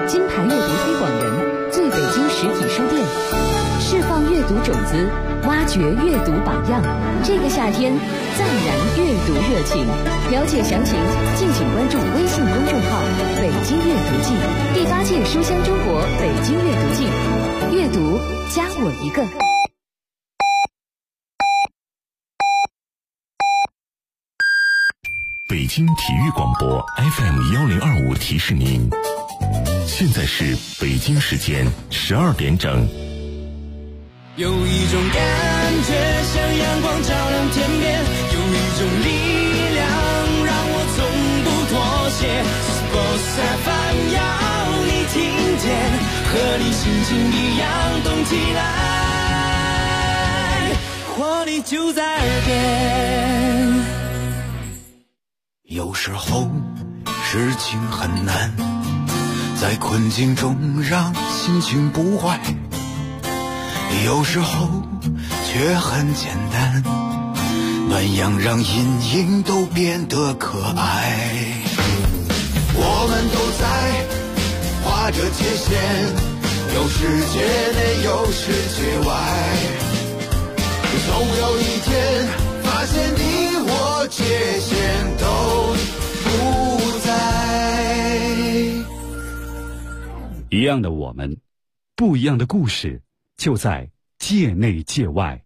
金牌阅读推广人，最北京实体书店，释放阅读种子，挖掘阅读榜样。这个夏天，暂燃阅读热情。了解详情，敬请关注微信公众号“北京阅读季”，第8届书香中国北京阅读季，阅读加我一个。 北京体育广播 FM1025提示您，现在是北京时间12点整。 有一种感觉像阳光照亮天边，有一种力量让我从不妥协。Sports FM 要你听见，和你心情一样动起来，活力就在耳边。 有时候事情很难，在困境中让心情不坏，有时候却很简单，暖阳让阴影都变得可爱。我们都在划着界限，有世界内有世界外，总有一天发现你我界限都不在。 一样的我们，不一样的故事，就在界内界外。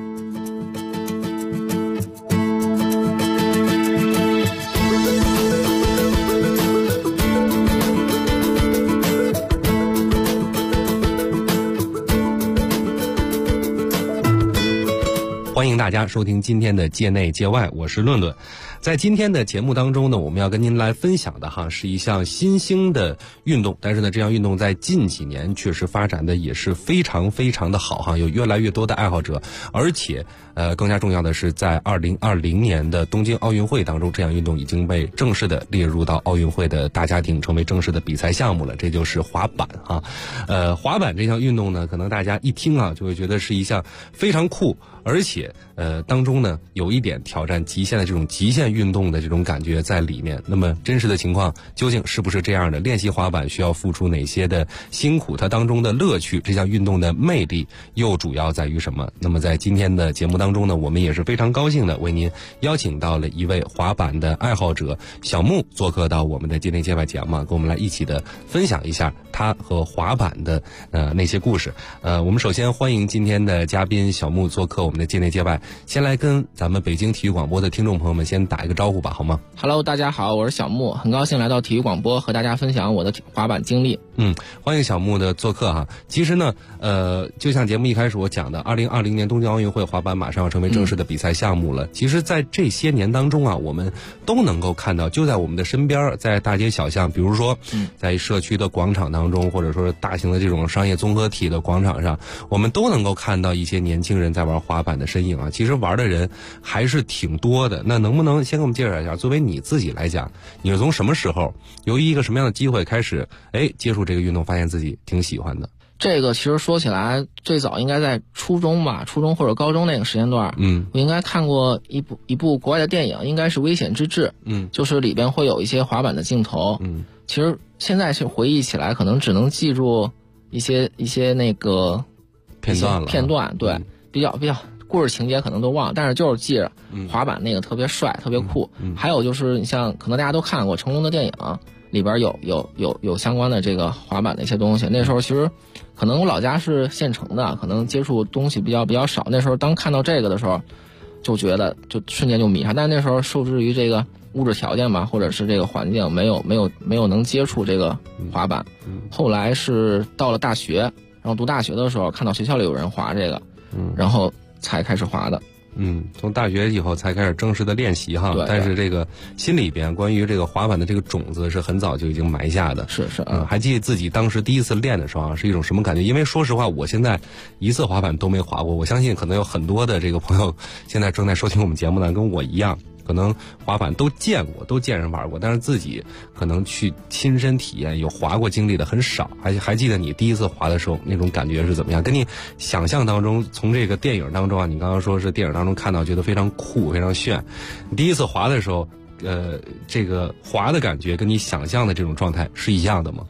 欢迎大家收听今天的界内界外，我是论论。在今天的节目当中呢，我们要跟您来分享的是一项新兴的运动，但是呢，这项运动在近几年确实发展的也是非常非常的好有越来越多的爱好者，而且更加重要的是，在2020年的东京奥运会当中，这项运动已经被正式的列入到奥运会的大家庭，成为正式的比赛项目了。这就是滑板滑板这项运动呢，可能大家一听就会觉得是一项非常酷，而且当中呢有一点挑战极限的这种极限运动的这种感觉在里面。那么真实的情况究竟是不是这样的？练习滑板需要付出哪些的辛苦？它当中的乐趣，这项运动的魅力又主要在于什么？那么在今天的节目当中呢，我们也是非常高兴的为您邀请到了一位滑板的爱好者小木做客到我们的界内界外节目，跟我们来一起的分享一下他和滑板的那些故事。我们首先欢迎今天的嘉宾小木做客我们的界内界外，先来跟咱们北京体育广播的听众朋友们先打一个招呼吧，好吗？ Hello， 大家好，我是小木，很高兴来到体育广播和大家分享我的滑板经历。 欢迎小木的做客其实呢就像节目一开始我讲的，2020年东京奥运会滑板马上要成为正式的比赛项目了。其实在这些年当中我们都能够看到，就在我们的身边，在大街小巷，比如说在社区的广场当中，或者说大型的这种商业综合体的广场上，我们都能够看到一些年轻人在玩滑板的身影其实玩的人还是挺多的。那能不能先给我们介绍一下，作为你自己来讲，你是从什么时候由于一个什么样的机会开始接触这个运动，发现自己挺喜欢的？ 这个其实说起来最早应该在初中或者高中那个时间段。我应该看过一部国外的电影，应该是《危险之至》。就是里边会有一些滑板的镜头。其实现在是回忆起来，可能只能记住一些那个片段，对，比较故事情节可能都忘了，但是就是记着滑板那个特别帅，特别酷。还有就是你像可能大家都看过成龙的电影，里边有相关的这个滑板的一些东西。那时候其实可能我老家是县城的，可能接触东西比较少。那时候当看到这个的时候，就觉得就瞬间就迷上。但那时候受制于这个物质条件或者是这个环境，没有能接触这个滑板。后来是到了大学，然后读大学的时候看到学校里有人滑这个，然后才开始滑的。 从大学以后才开始正式的练习但是这个心里边关于这个滑板的这个种子是很早就已经埋下的。 是还记得自己当时第一次练的时候是一种什么感觉？因为说实话，我现在一次滑板都没滑过，我相信可能有很多的这个朋友现在正在收听我们节目呢，跟我一样，可能滑板都见过，都见人玩过，但是自己可能去亲身体验有滑过经历的很少。还记得你第一次滑的时候那种感觉是怎么样？跟你想象当中，从这个电影当中你刚刚说是电影当中看到觉得非常酷非常炫，你第一次滑的时候这个滑的感觉跟你想象的这种状态是一样的吗？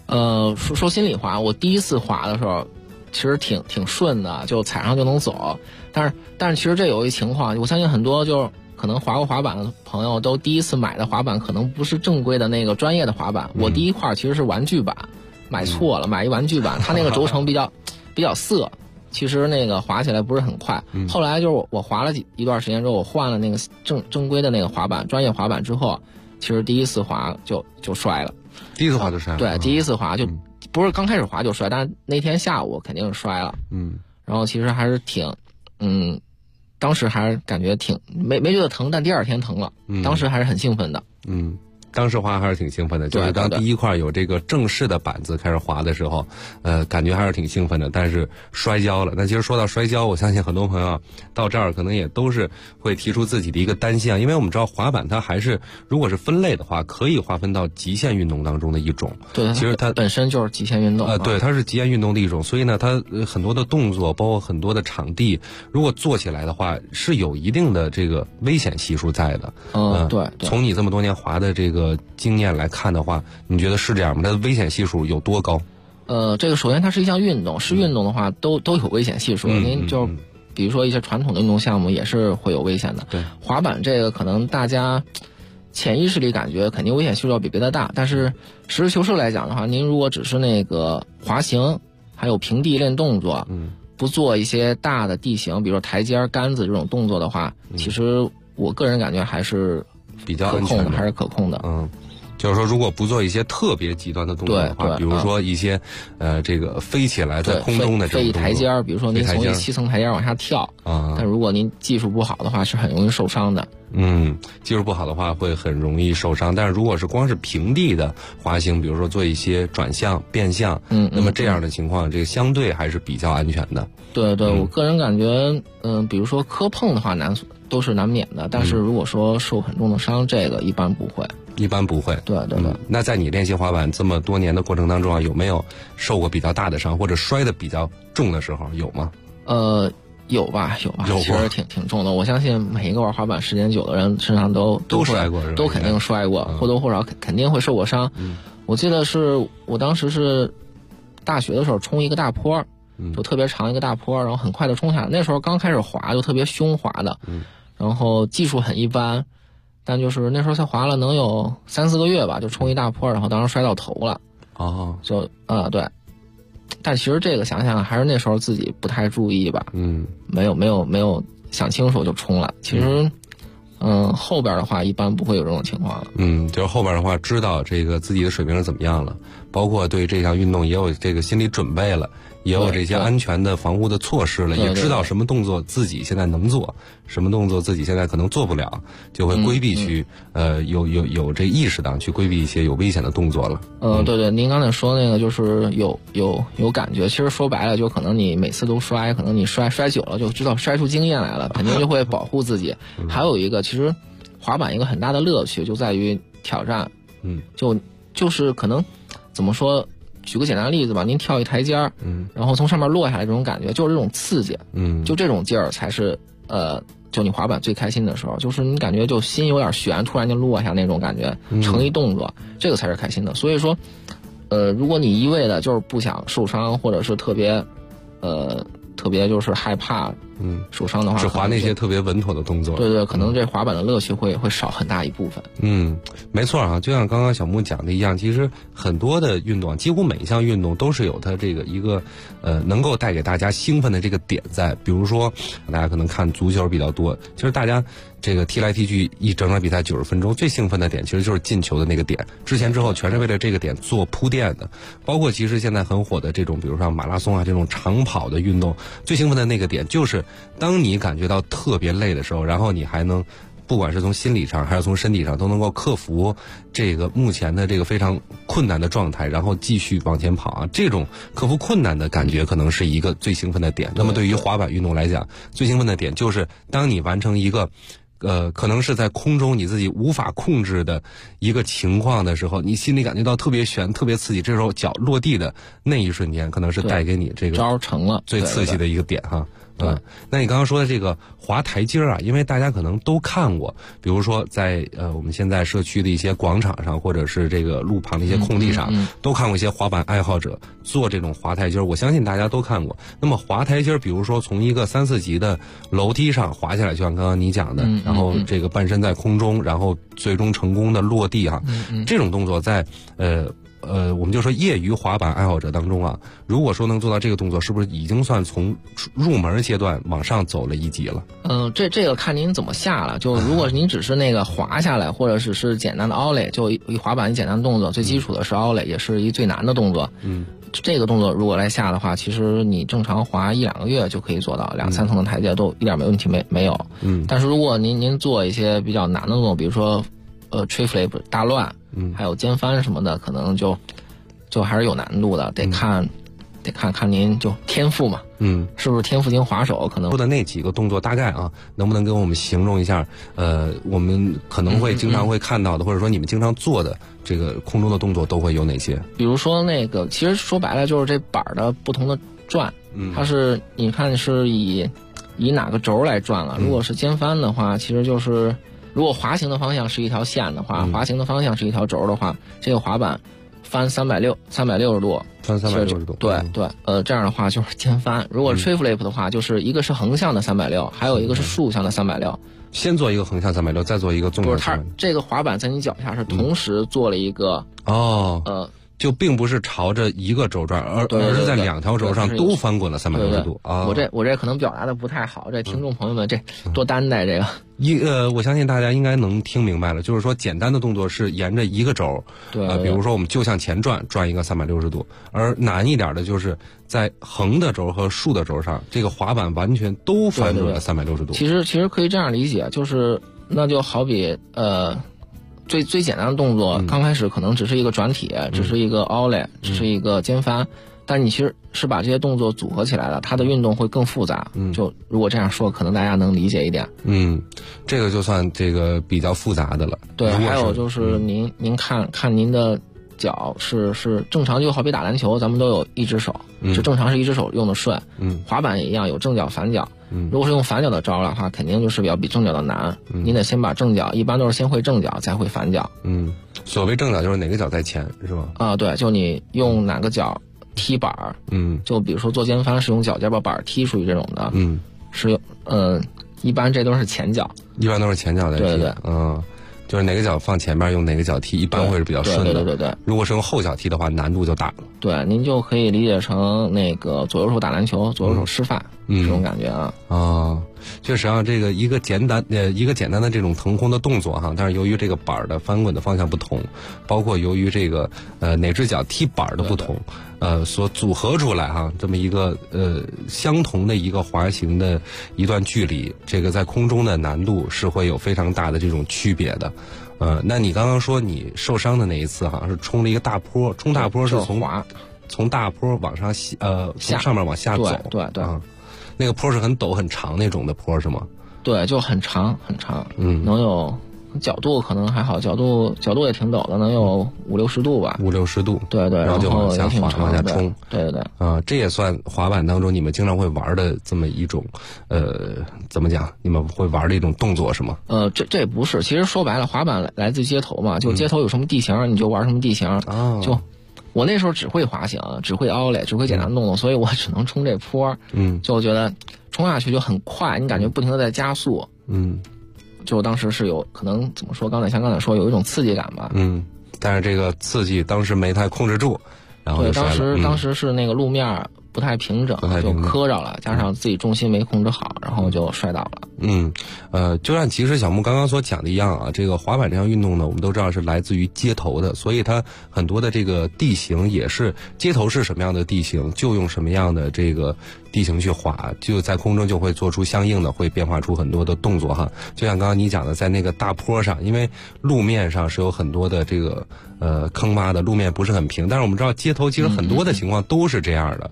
说心里话，我第一次滑的时候，其实挺顺的，就踩上就能走。但是其实这有一情况，我相信很多就是可能滑过滑板的朋友都第一次买的滑板可能不是正规的那个专业的滑板。我第一块其实是玩具板，买错了，买一玩具板，它那个轴承比较涩，其实那个滑起来不是很快。后来就是我滑了一段时间之后，我换了那个正规的那个滑板，专业滑板之后，其实第一次滑就摔了。 第一次滑就摔了？ 对，第一次滑就不是刚开始滑就摔，但是那天下午肯定是摔了。然后其实还是挺当时还是感觉没觉得疼，但第二天疼了。当时还是很兴奋的。 当时滑还是挺兴奋的，就是当第一块有这个正式的板子开始滑的时候，感觉还是挺兴奋的，但是摔跤了。那其实说到摔跤，我相信很多朋友到这儿可能也都是会提出自己的一个担心啊，因为我们知道滑板它还是如果是分类的话，可以划分到极限运动当中的一种。 对，其实它本身就是极限运动。 对，它是极限运动的一种，所以呢，它很多的动作，包括很多的场地，如果做起来的话，是有一定的这个危险系数在的。 对。 从你这么多年滑的这个经验来看的话，你觉得是这样吗？它的危险系数有多高？ 这个首先它是一项运动，是运动的话都有危险系数。您就比如说一些传统的运动项目也是会有危险的。 对， 滑板这个可能大家潜意识里感觉肯定危险系数要比别的大，但是实事求是来讲的话，您如果只是那个滑行，还有平地练动作，不做一些大的地形，比如说台阶、杆子这种动作的话，其实我个人感觉还是比较安全的， 还是可控的。 就是说，如果不做一些特别极端的动作的话，比如说一些这个飞起来在空中的这种动作， 飞台阶，比如说您从7层台阶往下跳但如果您技术不好的话，是很容易受伤的。 技术不好的话会很容易受伤。但是如果是光是平地的滑行，比如说做一些转向、变向，那么这样的情况，这个相对还是比较安全的。 对，我个人感觉，比如说磕碰的话都是难免的，但是如果说受很重的伤，这个一般不会。对。 那在你练习滑板这么多年的过程当中有没有受过比较大的伤，或者摔得比较重的时候，有吗？ 有吧，其实挺重的。我相信每一个玩滑板时间久的人身上都摔过， 都肯定摔过，或多或少肯定会受过伤。我记得是我当时是大学的时候冲一个大坡，就特别长一个大坡，然后很快的冲下来。那时候刚开始滑就特别凶滑的，然后技术很一般，但就是那时候才滑了能有3-4个月吧，就冲一大坡，然后当时摔到头了。对。但其实这个想想还是那时候自己不太注意吧，没有想清楚就冲了。其实，后边的话一般不会有这种情况了。 就是后边的话知道这个自己的水平是怎么样了，包括对这项运动也有这个心理准备了，也有这些安全的防护的措施了，也知道什么动作自己现在能做，什么动作自己现在可能做不了，就会规避去有这意识到去规避一些有危险的动作了。 对，您刚才说那个就是有感觉，其实说白了就可能你每次都摔，可能你摔久了就知道摔出经验来了，肯定就会保护自己。还有一个其实滑板一个很大的乐趣就在于挑战，就是可能怎么说，举个简单的例子吧，您跳一台阶然后从上面落下来这种感觉，就是这种刺激，就这种劲儿才是就你滑板最开心的时候，就是你感觉就心有点悬，突然就落下那种感觉，成一动作，这个才是开心的。所以说，如果你一味的就是不想受伤，或者是特别就是害怕受伤的话， 只滑那些特别稳妥的动作。 对，可能这滑板的乐趣会少很大一部分。 没错啊，就像刚刚小木讲的一样，其实很多的运动，几乎每一项运动都是有它这个一个能够带给大家兴奋的这个点在。比如说大家可能看足球比较多，其实大家这个踢来踢去一整场比赛90分钟，最兴奋的点其实就是进球的那个点，之前之后全是为了这个点做铺垫的。包括其实现在很火的这种比如说马拉松这种长跑的运动，最兴奋的那个点就是当你感觉到特别累的时候，然后你还能不管是从心理上还是从身体上都能够克服这个目前的这个非常困难的状态，然后继续往前跑这种克服困难的感觉可能是一个最兴奋的点。那么对于滑板运动来讲，最兴奋的点就是当你完成一个可能是在空中你自己无法控制的一个情况的时候，你心里感觉到特别悬特别刺激，这时候脚落地的那一瞬间可能是带给你这个招成了最刺激的一个点那你刚刚说的这个滑台阶啊，因为大家可能都看过，比如说在我们现在社区的一些广场上，或者是这个路旁的一些空地上，都看过一些滑板爱好者做这种滑台阶，我相信大家都看过。那么滑台阶，比如说从一个3、4级的楼梯上滑下来，就像刚刚你讲的，然后这个半身在空中，然后最终成功的落地哈，这种动作在我们就说业余滑板爱好者当中啊，如果说能做到这个动作，是不是已经算从入门阶段往上走了一级了？ 这个看您怎么下了。就如果您只是那个滑下来，或者是简单的奥雷，就一滑板一简单的动作，最基础的是奥雷，也是一最难的动作。这个动作如果来下的话，其实你正常滑1、2个月就可以做到2、3层的台阶都一点没问题没有。但是如果您做一些比较难的动作，比如说tree flip 大乱，还有肩翻什么的，可能就还是有难度的，得看您就天赋嘛，是不是天赋型滑手？可能说的那几个动作大概啊，能不能跟我们形容一下？我们可能会经常会看到的，或者说你们经常做的这个空中的动作都会有哪些？ 比如说那个，其实说白了就是这板的不同的转，它是你看是以哪个轴来转了。如果是肩翻的话，其实就是如果滑行的方向是一条线的话，滑行的方向是一条轴的话，这个滑板翻360度， 翻360度， 对，这样的话就是肩翻。如果 tree flip 的话，就是一个是横向的360，还有一个是竖向的360。 先做一个横向360，再做一个纵向360。不是， 它这个滑板在你脚下是同时做了一个就并不是朝着一个轴转，而是在2条轴上都翻滚了360度啊！ 我这可能表达的不太好，这听众朋友们这多担待这个。 我相信大家应该能听明白了，就是说简单的动作是沿着一个轴，比如说我们就向前转一个360度，而难一点的就是在横的轴和竖的轴上，这个滑板完全都翻滚了360度。 其实可以这样理解，就是那就好比最简单的动作，刚开始可能只是一个转体，只是一个奥雷，只是一个肩翻，但你其实是把这些动作组合起来了，它的运动会更复杂。就如果这样说，可能大家能理解一点。 这个就算这个比较复杂的了。 对，还有就是您看您的脚是正常，就好比打篮球，咱们都有一只手，就正常是一只手用的顺。滑板也一样，有正脚反脚。如果是用反脚的招的话，肯定就是要比正脚的难。您得先把正脚，一般都是先会正脚，再会反脚。 所谓正脚就是哪个脚在前，是吧？ 对，就你用哪个脚踢板儿。就比如说做肩翻是用脚尖把板踢出去这种的。是一般这都是前脚。一般都是前脚在踢。对。就是哪个脚放前面，用哪个脚踢，一般会是比较顺的。 对。 如果是用后脚踢的话，难度就大了。 对，您就可以理解成那个左右手打篮球，左右手吃饭，这种感觉啊。 确实啊，这个一个简单的这种腾空的动作哈，但是由于这个板的翻滚的方向不同，包括由于这个哪只脚踢板的不同，所组合出来哈，这么一个相同的一个滑行的一段距离，这个在空中的难度是会有非常大的这种区别的。那你刚刚说你受伤的那一次好像是冲了一个大坡，冲大坡是从大坡往上从上面往下走。 对。 那个坡是很陡很长那种的坡是吗？ 对，就很长很长，能有角度可能还好，角度也挺陡的，能有50-60度吧。 50-60度。对， 然后就往下滑，往下冲。 对。 这也算滑板当中你们经常会玩的这么一种怎么讲？你们会玩的一种动作是吗？ 这不是，其实说白了，滑板来自街头嘛，就街头有什么地形，你就玩什么地形。就我那时候只会滑行，只会奥雷，只会简单动作，所以我只能冲这坡。就我觉得冲下去就很快，你感觉不停的在加速。就当时是有可能怎么说？像刚才说有一种刺激感吧。 但是这个刺激当时没太控制住，然后就摔了。 当时是那个路面不太平整，就磕着了，加上自己重心没控制好，然后就摔倒了。 就像其实小木刚刚所讲的一样啊，这个滑板这项运动呢，我们都知道是来自于街头的，所以它很多的这个地形也是街头是什么样的地形，就用什么样的这个地形去滑，就在空中就会做出相应的，会变化出很多的动作哈。就像刚刚你讲的，在那个大坡上，因为路面上是有很多的这个坑洼的，路面不是很平，但是我们知道街头其实很多的情况都是这样的。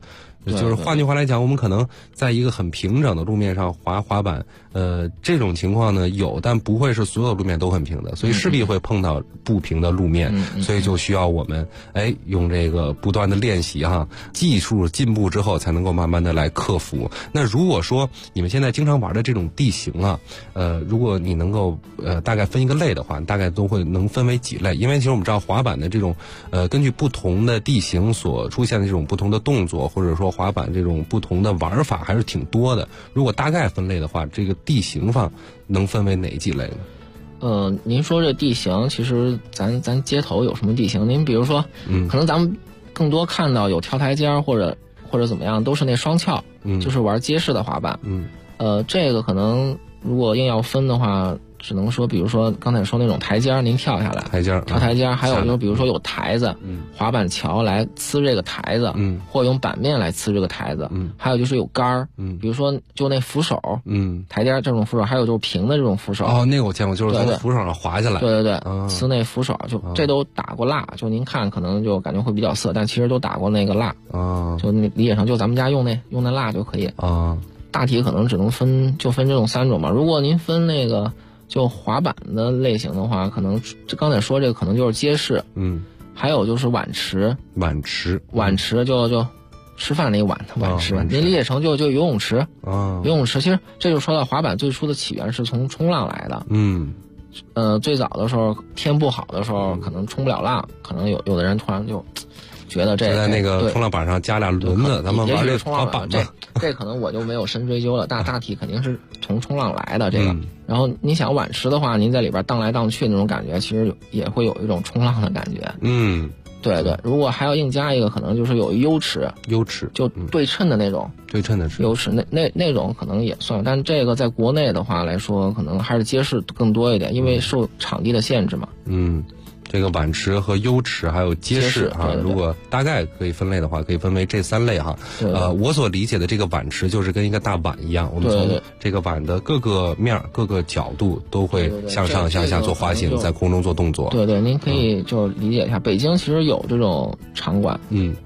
就是换句话来讲，我们可能在一个很平整的路面上滑板，这种情况呢有，但不会是所有路面都很平的，所以势必会碰到不平的路面，所以就需要我们用这个不断的练习哈，技术进步之后才能够慢慢的来克服。那如果说你们现在经常玩的这种地形啊，如果你能够大概分一个类的话，大概都会能分为几类？因为其实我们知道滑板的这种根据不同的地形所出现的这种不同的动作，或者说滑板这种不同的玩法还是挺多的。如果大概分类的话，这个地形上能分为哪几类呢？ 您说这地形，其实咱街头有什么地形？您比如说，可能咱们更多看到有跳台阶或者怎么样，都是那双翘，就是玩街式的滑板。这个可能如果硬要分的话，只能说，比如说刚才说那种台阶，您跳下来，跳台阶，还有就是比如说有台子，滑板桥来呲这个台子，或用板面来呲这个台子，还有就是有杆儿，比如说就那扶手，台阶这种扶手，还有就是平的这种扶手。 哦，那个我见过，就是从扶手上滑下来。 对，呲那扶手，就这都打过蜡，就您看可能就感觉会比较涩，但其实都打过那个蜡。就理解上就咱们家用那蜡就可以。大体可能只能分这种3种吧。如果您分那个就滑板的类型的话，可能刚才说这个可能就是街式，还有就是碗池就吃饭那碗的碗池，您理解成就游泳池，游泳池其实这就说到滑板最初的起源是从冲浪来的，最早的时候天不好的时候可能冲不了浪，可能有的人突然就觉得这在那个冲浪板上加俩轮子，咱们玩这冲浪板，这可能我就没有深追究了。大体肯定是从冲浪来的这个。然后你想碗池的话，您在里边荡来荡去那种感觉，其实也会有一种冲浪的感觉。对。如果还要硬加一个，可能就是有优池就对称的那种， 对称的是优池，那种可能也算。但这个在国内的话来说，可能还是街式更多一点，因为受场地的限制嘛。 这个碗池和优池还有街式哈，如果大概可以分类的话，可以分为这3类哈。我所理解的这个碗池就是跟一个大碗一样，我们从这个碗的各个面、各个角度都会向上向下做滑行，在空中做动作。 对，您可以就理解一下，北京其实有这种场馆，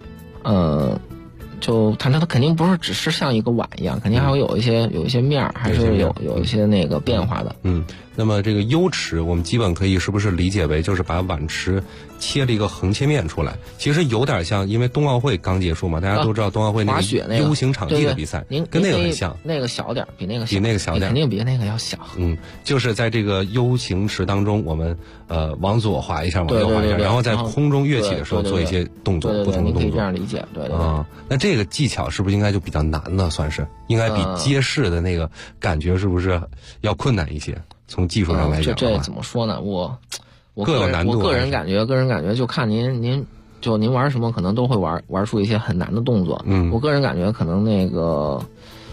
就它肯定不是只是像一个碗一样，肯定还会有一些面儿，还是有一些那个变化的。 那么这个优池，我们基本可以是不是理解为就是把碗池切了一个横切面出来？其实有点像，因为冬奥会刚结束嘛，大家都知道冬奥会那个 U 型场地的比赛，跟那个很像。 那个小点，比那个小点， 肯定比那个要小。 就是在这个 U 型池当中，我们往左滑一下，往右滑一下，然后在空中跃起的时候做一些动作，不同的动作。 你可以这样理解，对。 那这个技巧是不是应该就比较难了？算是应该比街式的那个感觉是不是要困难一些？从技术上来讲， 这怎么说呢？我各有难度。 我个人感觉就看您玩什么，可能都会玩出一些很难的动作。我个人感觉可能那个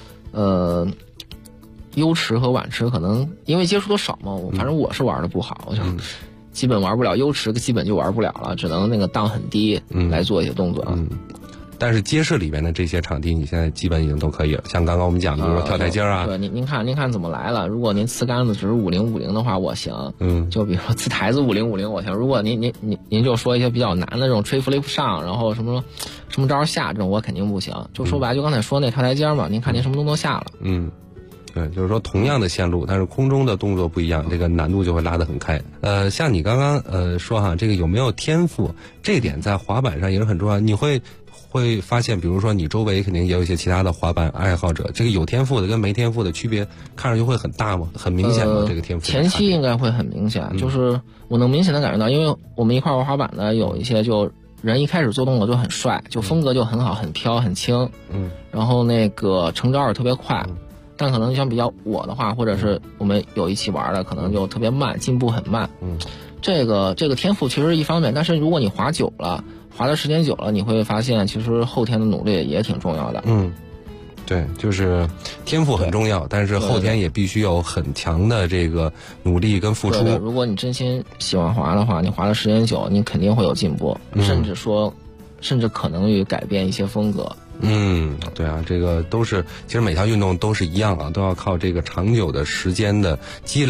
优池和碗池可能因为接触的少嘛，反正我是玩的不好，我想基本玩不了优池，基本就玩不了了，只能那个荡很低来做一些动作。 但是街市里边的这些场地，你现在基本已经都可以了。像刚刚我们讲的，比如说跳台阶啊， 对，您看怎么来了。如果您呲杆子只是5050的话，我行。就比如说呲台子5050，我行。如果您就说一些比较难的这种吹 flip 上，然后什么招下这种，我肯定不行。就说白，就刚才说那跳台阶嘛，您看您什么动作下了。 对，就是说同样的线路，但是空中的动作不一样，这个难度就会拉得很开。像你刚刚说哈，这个有没有天赋，这点在滑板上也是很重要。你会发现，比如说你周围肯定也有一些其他的滑板爱好者，这个有天赋的跟没天赋的区别看上去会很大吗？很明显吗？这个天赋前期应该会很明显，就是我能明显的感觉到，因为我们一块玩滑板的有一些就人一开始做动作就很帅，就风格就很好，很飘很轻，然后那个成招也特别快，但可能像比较我的话，或者是我们有一起玩的，可能就特别慢，进步很慢。这个天赋其实一方面，但是如果你滑久了，滑的时间久了，你会发现其实后天的努力也挺重要的。 对，就是天赋很重要，但是后天也必须有很强的这个努力跟付出。 对，如果你真心喜欢滑的话，你滑的时间久，你肯定会有进步，甚至可能于改变一些风格。 对啊，这个都是，其实每项运动都是一样啊，都要靠这个长久的时间的积累，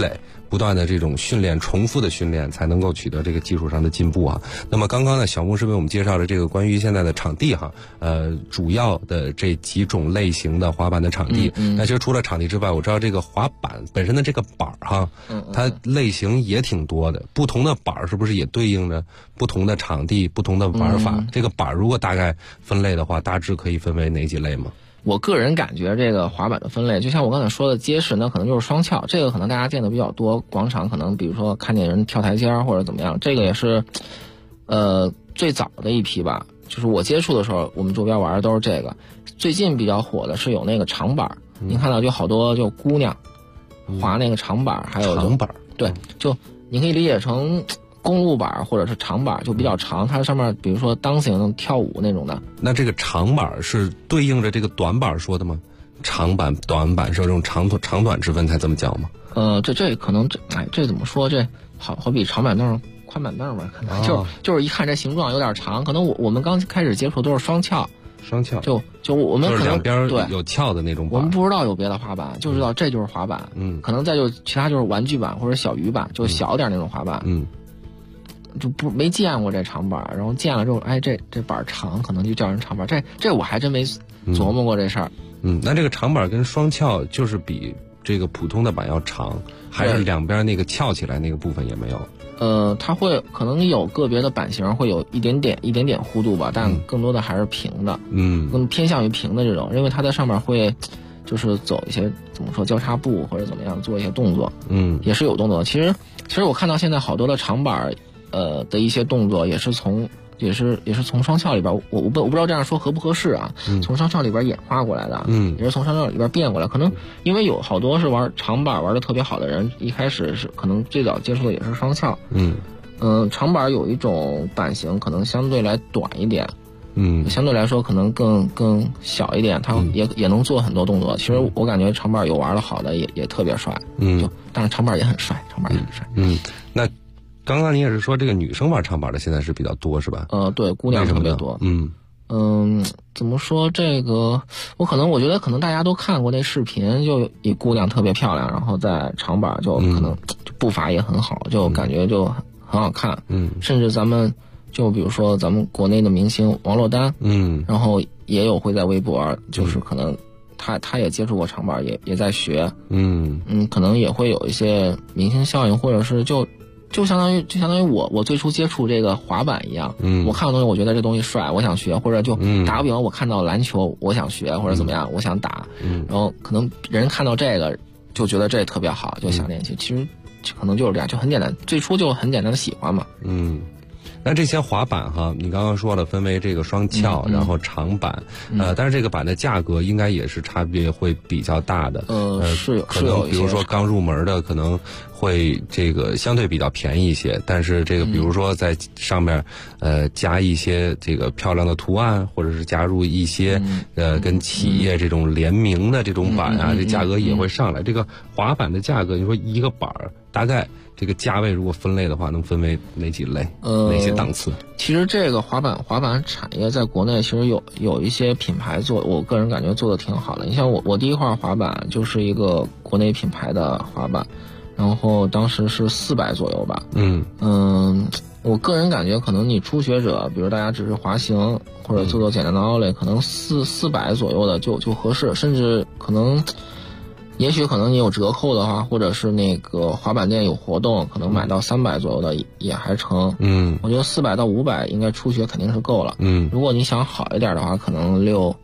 不断的这种训练，重复的训练，才能够取得这个技术上的进步啊。那么刚刚呢，小木是为我们介绍了这个关于现在的场地哈，主要的这几种类型的滑板的场地。那其实除了场地之外，我知道这个滑板本身的这个板哈，它类型也挺多的，不同的板是不是也对应着不同的场地、不同的玩法？这个板如果大概分类的话，大致可以分为哪几类吗？ 我个人感觉这个滑板的分类，就像我刚才说的，街式那可能就是双翘，这个可能大家见的比较多。广场可能比如说看见人跳台阶或者怎么样，这个也是最早的一批吧。就是我接触的时候，我们周边玩的都是这个。最近比较火的是有那个长板，你看到就好多就姑娘滑那个长板，还有长板， 对，就你可以理解成公路板或者是长板，就比较长，它上面比如说dancing跳舞那种的。 那这个长板是对应着这个短板说的吗？长板、短板是有这种长短之分才这么讲吗？ 这可能这怎么说？这好比长板凳、宽板凳吧，可能就是一看这形状有点长，可能我们刚开始接触都是双翘，就我们可能两边有翘的那种板， 我们不知道有别的滑板，就知道这就是滑板。可能再就其他就是玩具板或者小鱼板，就小点那种滑板。就没见过这长板，然后见了之后，这板长，可能就叫人长板。这我还真没琢磨过这事儿。 那这个长板跟双翘就是比这个普通的板要长，还是两边那个翘起来那个部分也没有？ 它会可能有个别的版型会有一点点弧度吧，但更多的还是平的。更偏向于平的这种，因为它在上面会就是走一些怎么说交叉步或者怎么样做一些动作。也是有动作。其实我看到现在好多的长板的一些动作也是从双翘里边，我不知道这样说合不合适啊？从双翘里边演化过来的，也是从双翘里边变过来。可能因为有好多是玩长板玩的特别好的人，一开始是可能最早接触的也是双翘。长板有一种版型可能相对来短一点，相对来说可能更小一点，它也能做很多动作。其实我感觉长板有玩的好的也特别帅，但是长板也很帅， 那刚刚你也是说这个女生玩长板的现在是比较多是吧？ 对，姑娘特别多。怎么说这个？我觉得可能大家都看过那视频，就一姑娘特别漂亮，然后在长板就可能步伐也很好，就感觉就很好看。甚至咱们就比如说咱们国内的明星王珞丹，然后也有会在微博，就是可能他也接触过长板，也在学。可能也会有一些明星效应，或者是就相当于我最初接触这个滑板一样。我看到东西我觉得这东西帅，我想学，或者就打个比方，我看到篮球我想学或者怎么样，我想打。然后可能人看到这个就觉得这特别好，就想练习。其实可能就是这样，就很简单，最初就很简单的喜欢嘛。 那这些滑板哈，你刚刚说了分为这个双翘，然后长板，但是这个板的价格应该也是差别会比较大的。 是可能比如说刚入门的可能会这个相对比较便宜一些，但是这个比如说在上面加一些这个漂亮的图案，或者是加入一些跟企业这种联名的这种板啊，这价格也会上来。这个滑板的价格，你说一个板大概这个价位如果分类的话，能分为哪几类？哪些档次？ 其实这个滑板产业在国内其实有一些品牌做，我个人感觉做的挺好的。你像我第一块滑板就是一个国内品牌的滑板，然后当时是400左右吧。我个人感觉可能你初学者，比如大家只是滑行或者做简单的奥莱，可能400左右的就合适，甚至可能。也许可能你有折扣的话，或者是那个滑板店有活动，可能买到300左右的也还成。我觉得400到500应该初学肯定是够了。如果你想好一点的话，可能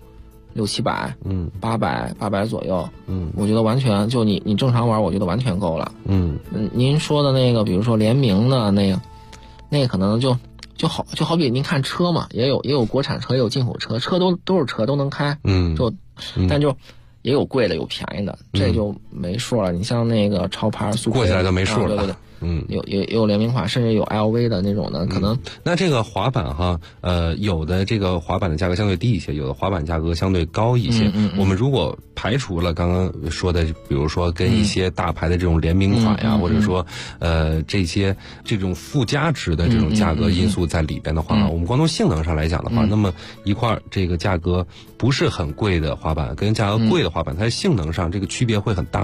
600、700，800左右。我觉得完全就你正常玩，我觉得完全够了。您说的那个，比如说联名的那个可能就好比您看车嘛，也有国产车，也有进口车，车都是车都能开。但就。也有贵的，有便宜的，这就没数了。你像那个潮牌速过起来就没数了。 对，也有联名款，甚至有 LV 的那种的，可能。 那这个滑板哈，有的这个滑板的价格相对低一些，有的滑板价格相对高一些。我们如果排除了刚刚说的，比如说跟一些大牌的这种联名款呀，或者说这种附加值的这种价格因素在里边的话，我们光从性能上来讲的话，那么一块这个价格不是很贵的滑板跟价格贵的滑板，它的性能上这个区别会很大吗？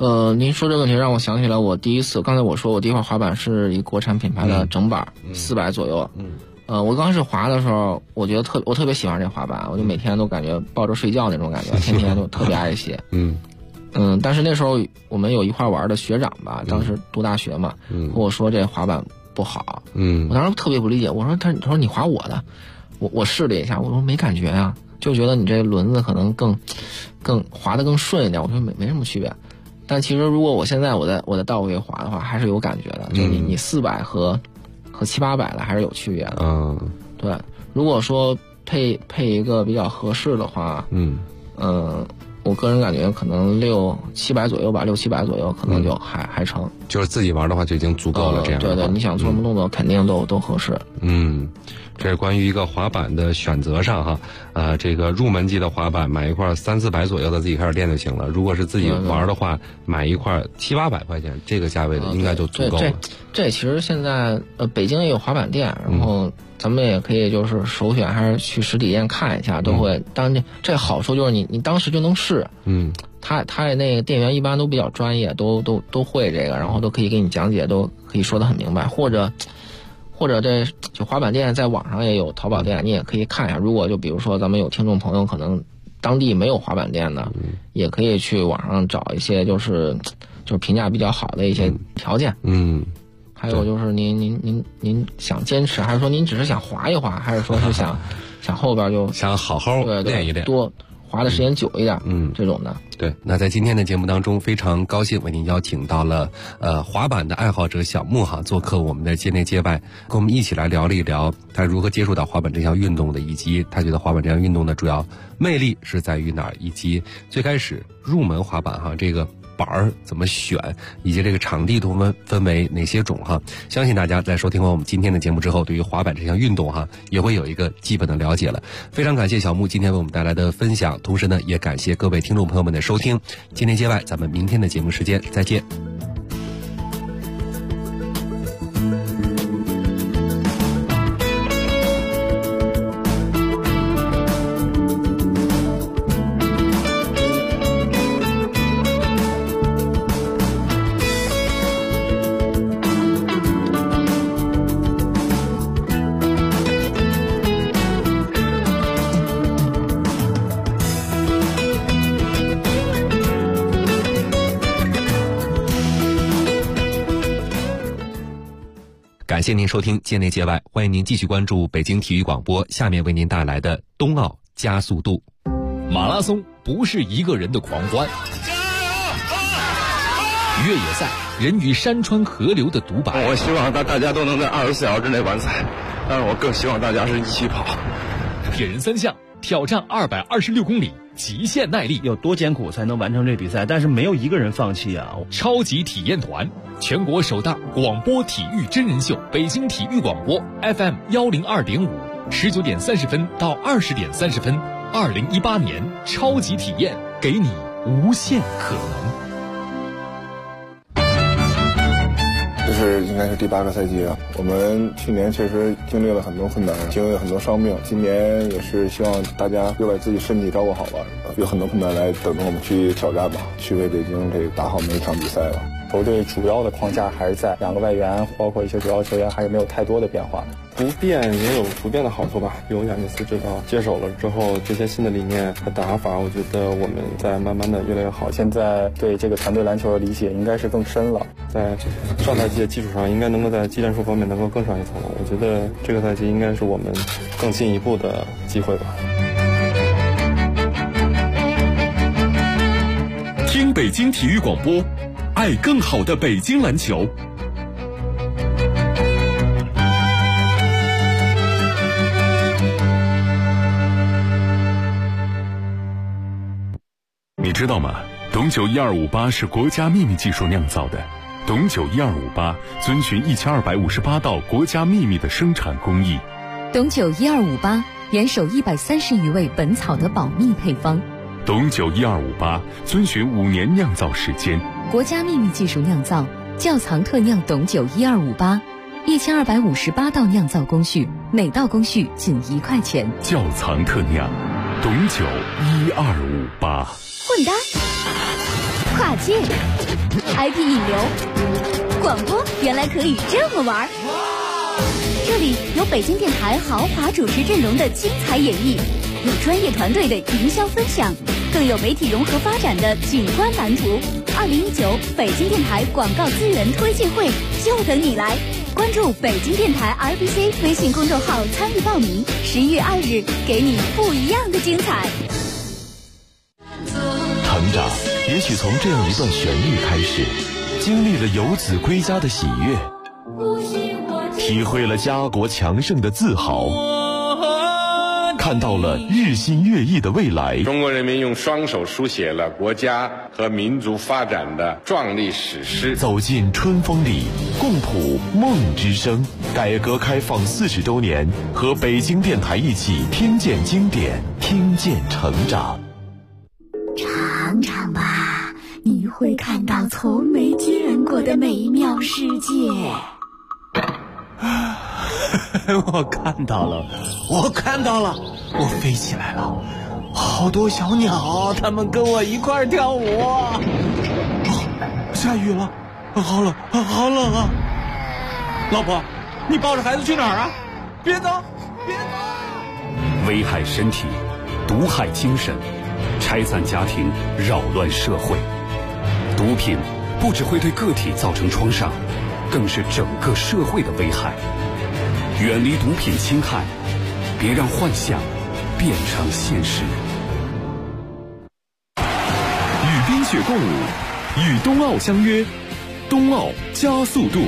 您说这个问题让我想起来，我第一次，刚才我说我第一块滑板是一国产品牌的整板，400左右。我刚开始滑的时候，我觉得我特别喜欢这滑板，我就每天都感觉抱着睡觉那种感觉，天天就特别爱惜。但是那时候我们有一块玩的学长吧，当时读大学嘛，跟我说这滑板不好。我当时特别不理解，我说他说你滑我的，我试了一下，我说没感觉啊，就觉得你这轮子可能更滑得更顺一点，我说没什么区别。但其实如果我现在我在倒回滑的话，还是有感觉的，就你400和700-800的还是有区别的。对，如果说配一个比较合适的话，我个人感觉可能600-700左右吧，600-700左右可能就还成。 就是自己玩的话就已经足够了，这样。 对，你想做什么动作肯定都合适。 这是关于一个滑板的选择上哈，这个入门级的滑板买一块300-400左右的自己开始练就行了。如果是自己玩的话，买一块700-800块钱这个价位的应该就足够了。 这其实现在北京也有滑板店，然后咱们也可以就是首选还是去实体店看一下，都会。当然这好处就是你当时就能试。他那个店员一般都比较专业，都会这个，然后都可以给你讲解，都可以说得很明白。或者这就滑板店在网上也有淘宝店，你也可以看一下。如果就比如说咱们有听众朋友可能当地没有滑板店的，也可以去网上找一些就是评价比较好的一些条件。还有就是您想坚持，还是说您只是想滑一滑，还是说是想后边就想好好练一练， 多滑的时间久一点，这种的。 对，那在今天的节目当中，非常高兴为您邀请到了滑板的爱好者小木做客我们的街内街外，跟我们一起来聊了一聊他如何接触到滑板这项运动的，以及他觉得滑板这项运动的主要魅力是在于哪儿，以及最开始入门滑板这个板儿怎么选，以及这个场地都分为哪些种相信大家在收听完我们今天的节目之后，对于滑板这项运动也会有一个基本的了解了。非常感谢小木今天为我们带来的分享，同时呢也感谢各位听众朋友们的收听。今天街外，咱们明天的节目时间再见。感谢您收听街内街外，欢迎您继续关注北京体育广播，下面为您带来的冬奥加速度。 马拉松不是一个人的狂欢，越野赛人与山川河流的独白。 我希望大家都能在24小时之内完赛，但是我更希望大家是一起跑。 铁人3项挑战226公里，极限耐力， 有多艰苦才能完成这比赛？但是没有一个人放弃啊！ 超级体验团，全国首档广播体育真人秀，北京体育广播 FM 102.5，19点30分到20点30分，2018年超级体验，给你无限可能。 这是应该是第8个赛季了。我们去年确实经历了很多困难，经历了很多伤病。今年也是希望大家又把自己身体照顾好吧，有很多困难来等着我们去挑战吧，去为北京这打好每一场比赛吧。 球队主要的框架还是在2个外援，包括一些主要球员还是没有太多的变化。 不变也有不变的好处吧。有亚尼斯指导接手了之后，这些新的理念和打法，我觉得我们在慢慢的越来越好。 现在对这个团队篮球的理解应该是更深了， 在上赛季的基础上，应该能够在技战术方面能够更上一层楼。我觉得这个赛季应该是我们更进一步的机会吧。 听北京体育广播，爱更好的北京篮球。你知道吗？董酒1258是国家秘密技术酿造的。董酒1258遵循1258道国家秘密的生产工艺。 董酒1258严守130余味本草的保密配方。 董酒1258遵循5年酿造时间， 国家秘密技术酿造，窖藏特酿董酒1258，1258道酿造工序，每道工序仅1块钱。 窖藏特酿，董酒1258。 混蛋！ 跨界 IP 引流，广播原来可以这么玩。这里有北京电台豪华主持阵容的精彩演绎，有专业团队的营销分享，更有媒体融合发展的景观蓝图。2019北京电台广告资源推介会就等你来，关注北京电台 RBC 微信公众号参与报名，11月2日给你不一样的精彩。 成长也许从这样一段旋律开始，经历了游子归家的喜悦，体会了家国强盛的自豪，看到了日新月异的未来。 中国人民用双手书写了国家和民族发展的壮丽史诗。 走进春风里，共谱梦之声。改革开放40周年，和北京电台一起听见经典，听见成长。 尝尝吧，你会看到从没见过的美妙世界。 我看到了，我飞起来了，好多小鸟，它们跟我一块儿跳舞。下雨了，好冷啊！老婆，你抱着孩子去哪儿啊？别走！ 危害身体，毒害精神，拆散家庭，扰乱社会。毒品不只会对个体造成创伤，更是整个社会的危害。远离毒品侵害，别让幻想变成现实。 与冰雪共舞，与冬奥相约，冬奥加速度。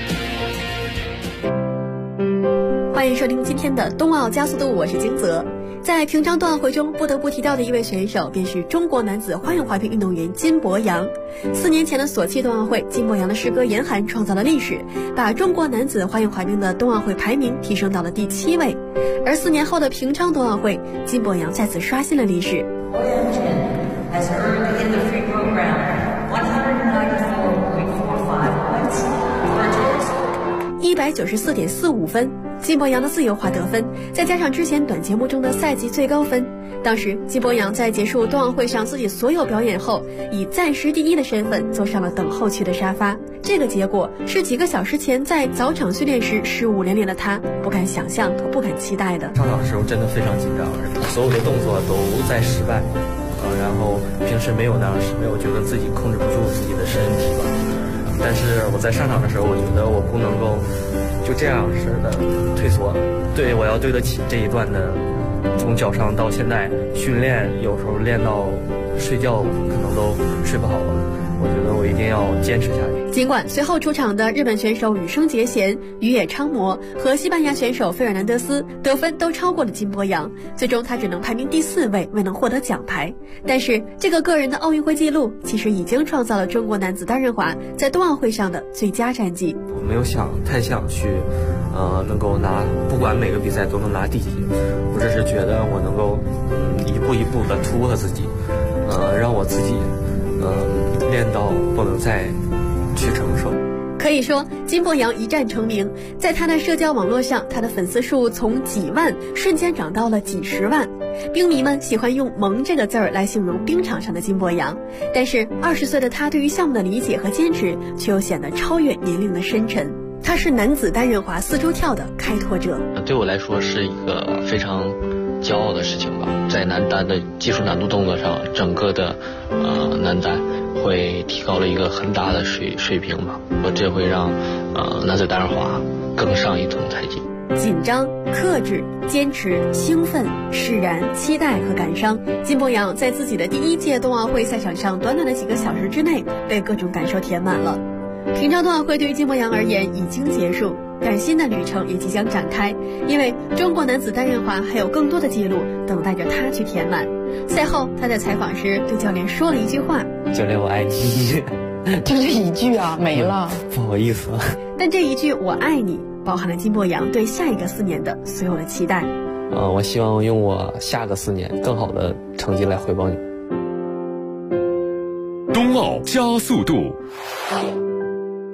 欢迎收听今天的冬奥加速度，我是金泽。在平昌冬奥会中不得不提到的一位选手便是中国男子花样滑冰运动员金博洋。4年前的索契冬奥会，金博洋的师哥严寒创造了历史，把中国男子花样滑冰的冬奥会排名提升到了第7位。而4年后的平昌冬奥会，金博洋再次刷新了历史。194.45分，金博洋的自由滑得分，再加上之前短节目中的赛季最高分。当时金博洋在结束冬奥会上自己所有表演后，以暂时第1的身份坐上了等候区的沙发。这个结果是几个小时前在早场训练时失误连连的他不敢想象和不敢期待的。 上场的时候真的非常紧张，所有的动作都在失败，然后平时没有那样，没有觉得自己控制不住自己的身体吧。但是我在上场的时候，我觉得我不能够就这样式的退缩，对，我要对得起这一段的从脚上到现在训练，有时候练到睡觉可能都睡不好了，我觉得我一定要坚持下去。 尽管随后出场的日本选手羽生结弦、宇野昌磨和西班牙选手费尔南德斯得分都超过了金博洋，最终他只能排名第4位，未能获得奖牌。但是这个个人的奥运会纪录其实已经创造了中国男子单人滑在冬奥会上的最佳战绩。 我没有太想去能够拿，不管每个比赛都能拿第几，我只是觉得我能够一步一步的突破自己，让我自己练到不能再去承受。 可以说金博洋一战成名，在他的社交网络上，他的粉丝数从几万瞬间涨到了几十万。冰迷们喜欢用萌这个字儿来形容冰场上的金博洋，但是20岁的他对于项目的理解和坚持却又显得超越年龄的深沉。他是男子单人滑4周跳的开拓者。 对我来说是一个非常骄傲的事情吧，在男单的技术难度动作上，整个的男单会提高了一个很大的水平吧，这会让男子单人滑更上一层台阶。 紧张、克制、坚持、兴奋、释然、期待和感伤，金博洋在自己的第1届冬奥会赛场上短短的几个小时之内被各种感受填满了。平昌冬奥会对于金博洋而言已经结束，但新的旅程也即将展开，因为中国男子单人滑还有更多的记录等待着他去填满。赛后他在采访时对教练说了一句话： 教练我爱你。 就这一句啊，没了， 不好意思。 但这一句我爱你包含了金博洋对下一个4年的所有的期待。 我希望用我下个4年更好的成绩来回报你。 冬奥加速度。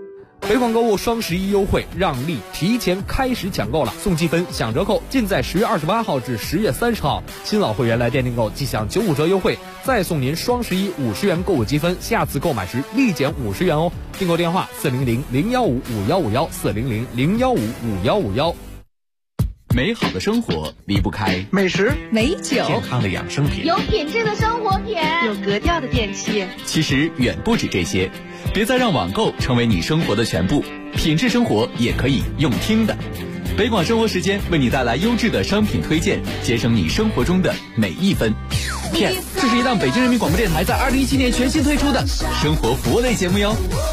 北广购物双11优惠让利提前开始抢购了，送积分享折扣，尽在10月28号至10月30号。新老会员来店订购即享95折优惠，再送您双11 50元购物积分，下次购买时立减50元哦。订购电话400-015-5151，400-015-5151。 美好的生活离不开美食、美酒、 健康的养生品、 有品质的生活品、 有格调的电器。 其实远不止这些，别再让网购成为你生活的全部，品质生活也可以用听的。北广生活时间为你带来优质的商品推荐，节省你生活中的每一分。 Yes， 这是一档北京人民广播电台在2017年全新推出的生活服务类节目哟。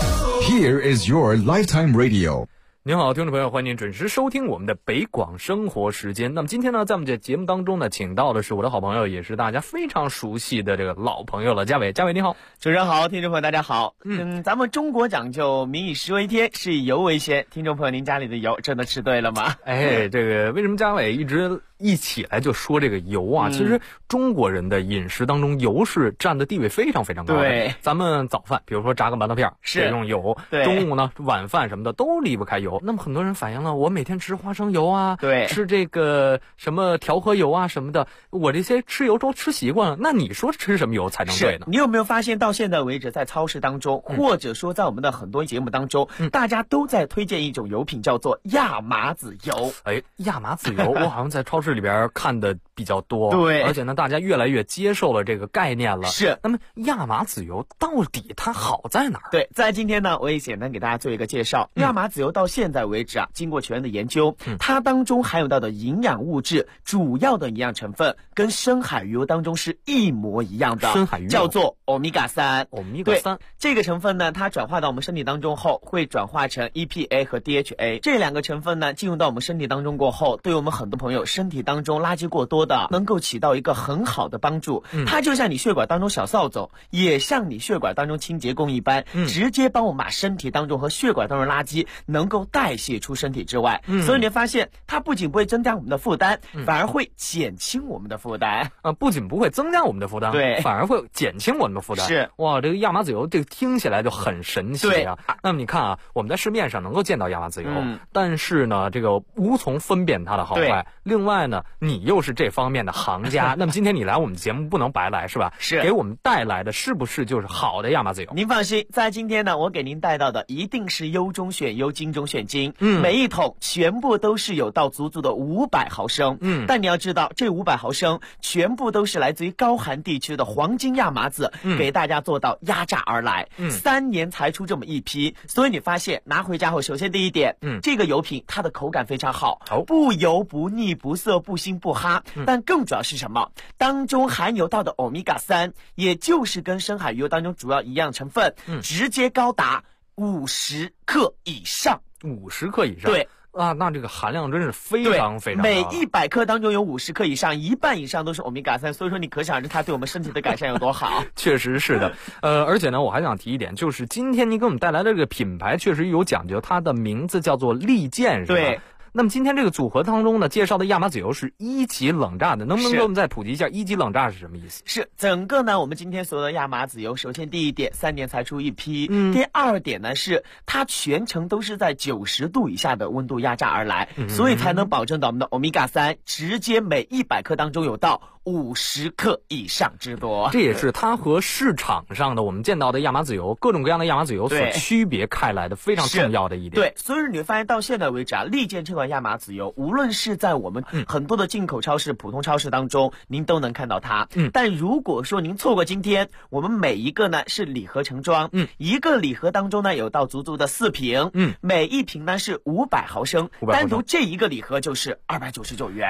Here is your lifetime radio。 您好，听众朋友，欢迎您准时收听我们的北广生活时间。那么今天呢，在我们这节目当中呢，请到的是我的好朋友，也是大家非常熟悉的这个老朋友了，嘉伟。嘉伟你好。 主持人好，听众朋友大家好。咱们中国讲究民以食为天，食以油为先。听众朋友，您家里的油真的吃对了吗？ 哎，这个为什么嘉伟一起来就说这个油啊？其实中国人的饮食当中，油是占的地位非常非常高的。 对， 咱们早饭，比如说炸个馒头片是用油， 对， 中午呢晚饭什么的都离不开油。那么很多人反映了，我每天吃花生油啊， 对， 吃这个什么调和油啊什么的，我这些吃油都吃习惯了。那你说吃什么油才能对呢？ 你有没有发现到现在为止，在超市当中，或者说在我们的很多节目当中，大家都在推荐一种油品，叫做亚麻籽油。 哎，亚麻籽油，我好像在超市里边看的比较多， 对， 而且呢，大家越来越接受了这个概念了。 是， 那么亚麻籽油到底它好在哪儿？ 对，在今天呢，我也简单给大家做一个介绍。亚麻籽油到现在为止啊，经过全的研究，它当中含有到的营养物质，主要的营养成分跟深海鱼油当中是一模一样的， 深海鱼油叫做欧米伽3。 欧米伽3 这个成分呢，它转化到我们身体当中后，会转化成 EPA 和 DHA 这两个成分呢，进入到我们身体当中过后，对我们很多朋友身体当中垃圾过多的，能够起到一个很好的帮助。它就像你血管当中小扫帚，也像你血管当中清洁工一般，直接帮我们把身体当中和血管当中垃圾能够代谢出身体之外。所以你发现它不仅不会增加我们的负担，反而会减轻我们的负担。 不仅不会增加我们的负担， 对， 反而会减轻我们的负担。 是， 哇，这个亚麻籽油这个听起来就很神奇啊。那么你看啊，我们在市面上能够见到亚麻籽油，但是呢，这个无从分辨它的好坏。另外呢，你又是这方面的行家，那么今天你来我们节目不能白来是吧？ 是， 给我们带来的是不是就是好的亚麻籽油？ 您放心，在今天呢，我给您带到的一定是优中选优，精中选精。每一桶全部都是有到足足的500毫升。但你要知道，这500毫升全部都是来自于高寒地区的黄金亚麻籽，给大家做到压榨而来。3年才出这么一批，所以你发现拿回家后，首先第一点，这个油品它的口感非常好，不油不腻不涩不腥不哈。但更主要是什么？当中含有到的欧米伽3，也就是跟深海鱼油当中主要一样成分，直接高达50克以上。 50克以上， 对啊，那这个含量真是非常非常高。 每100克当中有50克以上，一半以上都是欧米伽3，所以说你可想而知它对我们身体的改善有多好。 确实是的，而且呢，我还想提一点，就是今天您给我们带来的这个品牌确实有讲究，它的名字叫做利剑，是吧？ 对。 那么今天这个组合当中呢，介绍的亚麻籽油是1级冷榨的，能不能给我们再普及一下1级冷榨是什么意思？ 是整个呢，我们今天所有的亚麻籽油，首先第一点，3年才出一批；第二点呢是它全程都是在90度以下的温度压榨而来，所以才能保证到我们的欧米伽3直接每100克当中有到50克以上之多。 这也是它和市场上的我们见到的亚麻籽油，各种各样的亚麻籽油所区别开来的非常重要的一点。 对，所以你会发现到现在为止啊，利剑这款亚麻籽油，无论是在我们很多的进口超市、普通超市当中，您都能看到它。但如果说您错过今天，我们每一个呢是礼盒成装，一个礼盒当中呢有到足足的4瓶，每一瓶呢是500毫升，单独这一个礼盒就是299元。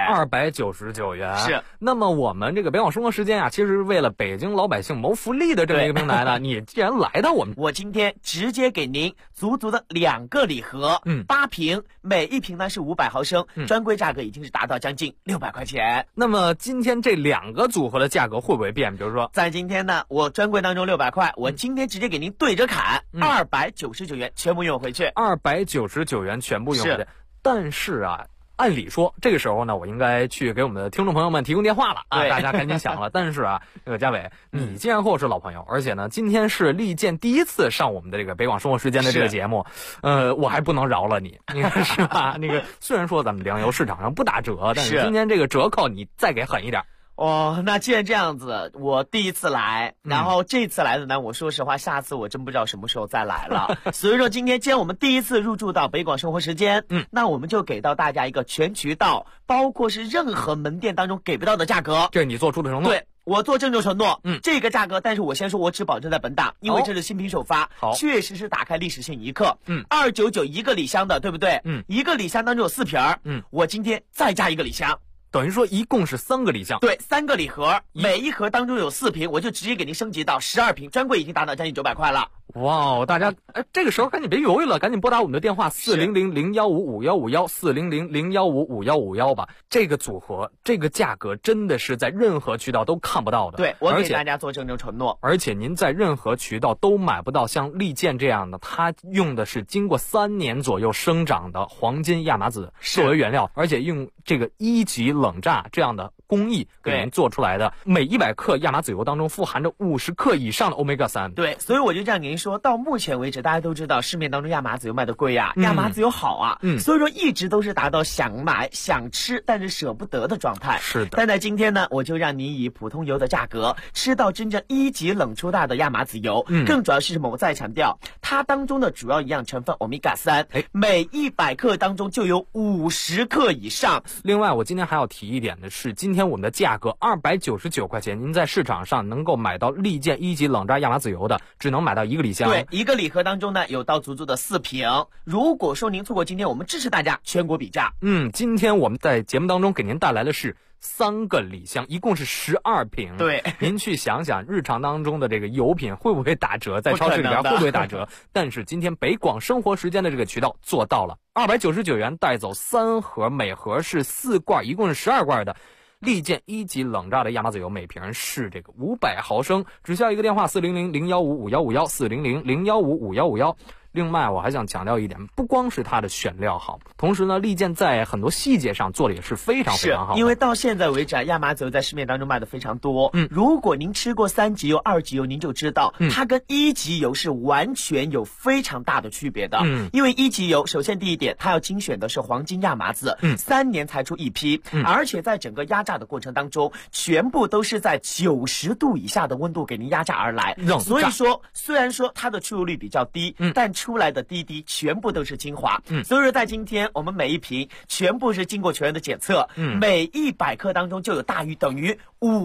299元。 是。 那么我们这个北广生活时间啊，其实是为了北京老百姓谋福利的这么一个平台呢。你既然来到我今天直接给您足足的2个礼盒，8瓶，每一瓶呢是500毫升，专柜价格已经是达到将近600块钱。 那么今天这2个组合的价格会不会变？比如说， 在今天呢，我专柜当中600块，我今天直接给您对着砍，299元全部用回去。 299元全部用回去。但是啊， 按理说这个时候呢，我应该去给我们的听众朋友们提供电话了啊，大家赶紧响了。但是啊，这个嘉伟，你既然和我是老朋友，而且呢，今天是利剑第一次上我们的这个北广生活时间的这个节目，我还不能饶了你，你看是吧？那个虽然说咱们粮油市场上不打折，但是今天这个折扣你再给狠一点。 哦，那既然这样子，我第一次来，然后这次来的呢，我说实话，下次我真不知道什么时候再来了。所以说今天既然我们第一次入驻到北广生活时间，那我们就给到大家一个全渠道，包括是任何门店当中给不到的价格。 这是你做出的承诺。 对。我做郑重承诺，这个价格，但是我先说，我只保证在本档，因为这是新品首发，确实是打开历史性一刻，299一个礼箱的，对不对？一个礼箱当中有4瓶我今天再加一个礼箱。 等于说一共是3个礼箱， 对，3个礼盒，每一盒当中有4瓶，我就直接给您升级到12瓶，专柜已经达到将近900块了。 哇，大家这个时候赶紧别犹豫了，赶紧拨打我们的电话400-015-5151，400-015-5151吧。这个组合，这个价格真的是在任何渠道都看不到的。 对，我给大家做郑重承诺。 而且您在任何渠道都买不到像利剑这样的，它用的是经过3年左右生长的黄金亚麻籽作为原料，而且用这个1级冷榨这样的工艺给您做出来的，每100克亚麻籽油当中富含着50克以上的 Omega 3。 对，所以我就这样给您说，到目前为止，大家都知道市面当中亚麻籽油卖的贵呀，亚麻籽油好啊，所以说一直都是达到想买想吃但是舍不得的状态。 是的。 但在今天呢，我就让您以普通油的价格吃到真正1级冷出榨的亚麻籽油。更主要是什么？我再强调，它当中的主要营养成分 Omega 3，每100克当中就有50克以上。 另外，我今天还要提一点的是，今天我们的价格299块钱，您在市场上能够买到利剑1级冷榨亚麻籽油的，只能买到1个礼箱。 对，一个礼盒当中呢有到足的4瓶。如果说您错过今天，我们支持大家全国比价。 今天我们在节目当中给您带来的是3个礼箱，一共是12瓶。 对， 您去想想日常当中的这个油品会不会打折，在超市里边会不会打折？但是今天北广生活时间的这个渠道做到了，299元带走3盒，每盒是4罐，一共是12罐的利剑1级冷榨的亚麻籽油，每瓶是这个500毫升，只需要一个电话400-015-5151，400-015-5151。另外我还想强调一点，不光是它的选料好，同时呢利剑在很多细节上做的也是非常非常好的。 因为到现在为止亚麻籽油在市面当中卖的非常多，如果您吃过3级油、2级油，您就知道它跟1级油是完全有非常大的区别的。因为1级油首先第一点，它要精选的是黄金亚麻籽，3年才出一批，而且在整个压榨的过程当中，全部都是在90度以下的温度给您压榨而来，所以说虽然说它的出油率比较低，但出来的滴滴全部都是精华。所以说在今天我们每一瓶全部是经过全员的检测，每100克当中就有大于等于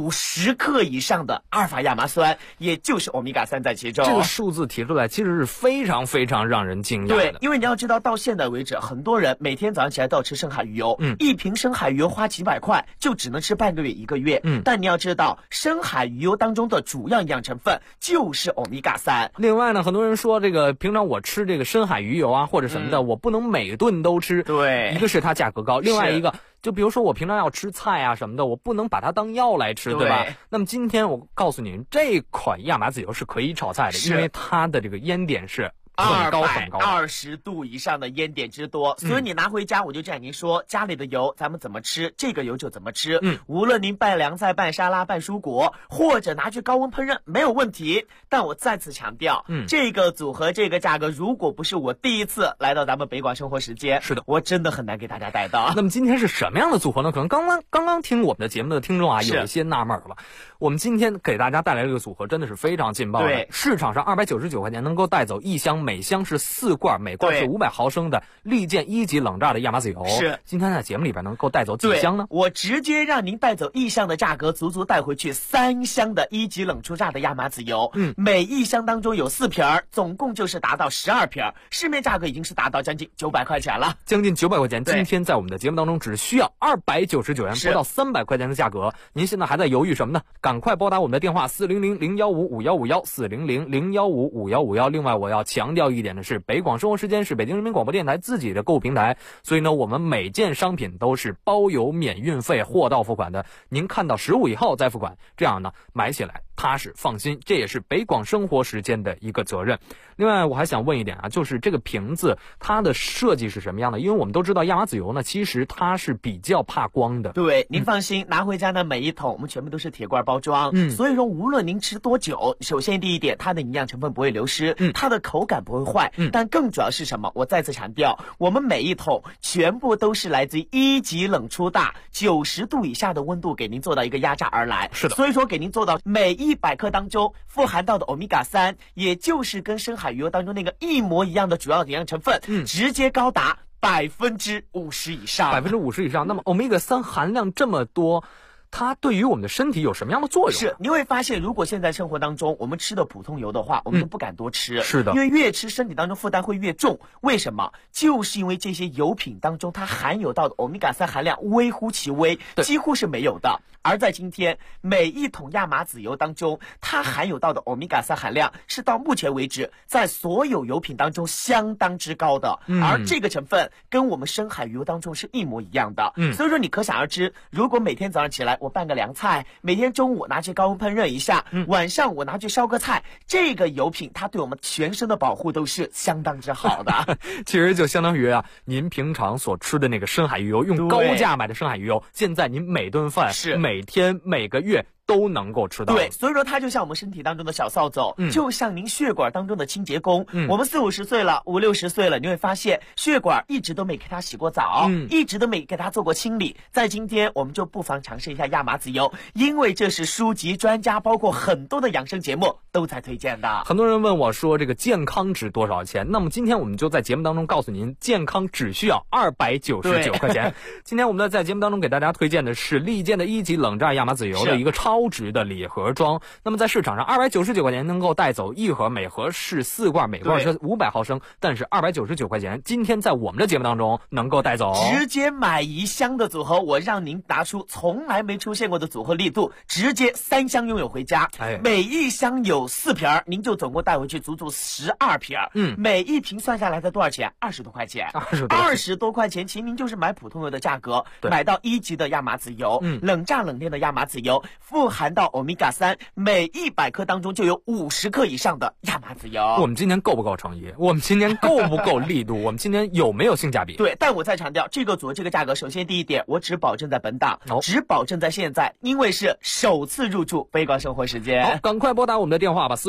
50克以上的阿尔法亚麻酸，也就是欧米伽3在其中。 这个数字提出来其实是非常非常让人惊讶的。 对，因为你要知道到现在为止，很多人每天早上起来都要吃深海鱼油，一瓶深海鱼油花几百块就只能吃半个月1个月。但你要知道深海鱼油当中的主要营养成分就是欧米伽3。 另外呢，很多人说这个平常我吃这个深海鱼油啊或者什么的，我不能每顿都吃。 对， 一个是它价格高，另外一个就比如说我平常要吃菜啊什么的，我不能把它当药来吃，对吧？那么今天我告诉您，这款亚麻籽油是可以炒菜的，因为它的这个烟点是很高很高 ，220度以上的烟点之多，所以你拿回家，我就这样您说，家里的油咱们怎么吃，这个油就怎么吃。无论您拌凉菜、拌沙拉、拌蔬果，或者拿去高温烹饪，没有问题。但我再次强调，这个组合、这个价格，如果不是我第一次来到咱们北广生活时间， 是的， 我真的很难给大家带到。 那么今天是什么样的组合呢？可能刚刚听我们的节目的听众啊，有一些纳闷了。我们今天给大家带来这个组合真的是非常劲爆的。 对， 市场上299块钱能够带走1箱，每箱是4罐，每罐是500毫升的利剑1级冷榨的亚麻籽油。 是， 今天在节目里边能够带走几箱呢？ 我直接让您带走1箱的价格，足足带回去3箱的1级冷出榨的亚麻籽油。每1箱当中有4瓶，总共就是达到12瓶，市面价格已经是达到将近900块钱了， 将近900块钱。今天在我们的节目当中只需要299元，不到300块钱的价格。您现在还在犹豫什么呢？赶快拨打我们的电话400-015-5151，400-015-5151。另外我要强调一点的是，北广生活时间是北京人民广播电台自己的购物平台，所以呢我们每件商品都是包邮免运费，货到付款的。您看到实物以后再付款，这样呢买起来踏实放心，这也是北广生活时间的一个责任。另外我还想问一点啊，就是这个瓶子它的设计是什么样的？因为我们都知道亚麻籽油呢，其实它是比较怕光的。 对，您放心，拿回家的每一桶我们全部都是铁罐包装，所以说无论您吃多久，首先第一点，它的营养成分不会流失，它的口感不会坏，但更主要是什么？我再次强调，我们每一桶全部都是来自于1级冷出大90度以下的温度给您做到一个压榨而来。 是的， 所以说给您做到每100克当中富含到的欧米伽3，也就是跟深海鱼油当中那个一模一样的主要营养成分，直接高达50%以上。 50%以上，那么欧米伽3含量这么多，它对于我们的身体有什么样的作用？ 是，你会发现，如果现在生活当中我们吃的普通油的话，我们都不敢多吃。 是的， 因为越吃身体当中负担会越重。为什么？就是因为这些油品当中它含有到的欧米伽3含量微乎其微，几乎是没有的。而在今天，每一桶亚麻籽油当中，它含有到的欧米伽3含量是到目前为止在所有油品当中相当之高的，而这个成分跟我们深海鱼油当中是一模一样的。所以说你可想而知，如果每天早上起来我拌个凉菜，每天中午拿去高温烹饪一下，晚上我拿去烧个菜，这个油品它对我们全身的保护都是相当之好的。 其实就相当于啊，您平常所吃的那个深海鱼油，用高价买的深海鱼油，现在您每顿饭每天每个月都能够吃到。 对，所以说它就像我们身体当中的小扫帚，就像您血管当中的清洁工。我们40、50岁了，50、60岁了，你会发现血管一直都没给它洗过澡，一直都没给它做过清理。在今天我们就不妨尝试一下亚麻籽油，因为这是书籍专家包括很多的养生节目都在推荐的。 很多人问我说这个健康值多少钱？那么今天我们就在节目当中告诉您，健康只需要299块钱。今天我们在节目当中给大家推荐的是利剑的1级冷榨亚麻籽油的一个超值的礼盒装。那么在市场上299块钱能够带走一盒，每盒是4罐，每罐是500毫升，但是299块钱今天在我们的节目当中能够带走， 直接买1箱的组合，我让您拿出从来没出现过的组合力度，直接3箱拥有回家。每一箱有4瓶，您就总共带回去足足12瓶。每一瓶算下来才多少钱？20多块钱。20多块钱，其实您就是买普通油的价格，买到1级的亚麻籽油，冷榨冷链的亚麻籽油，富含到欧米伽3，每100克当中就有50克以上的亚麻籽油。 我们今天够不够诚意？我们今天够不够力度？我们今天有没有性价比？ 对，但我再强调，这个组合这个价格，首先第一点，我只保证在本档，只保证在现在，因为是首次入驻北广生活时间。 好，赶快拨打我们的电话吧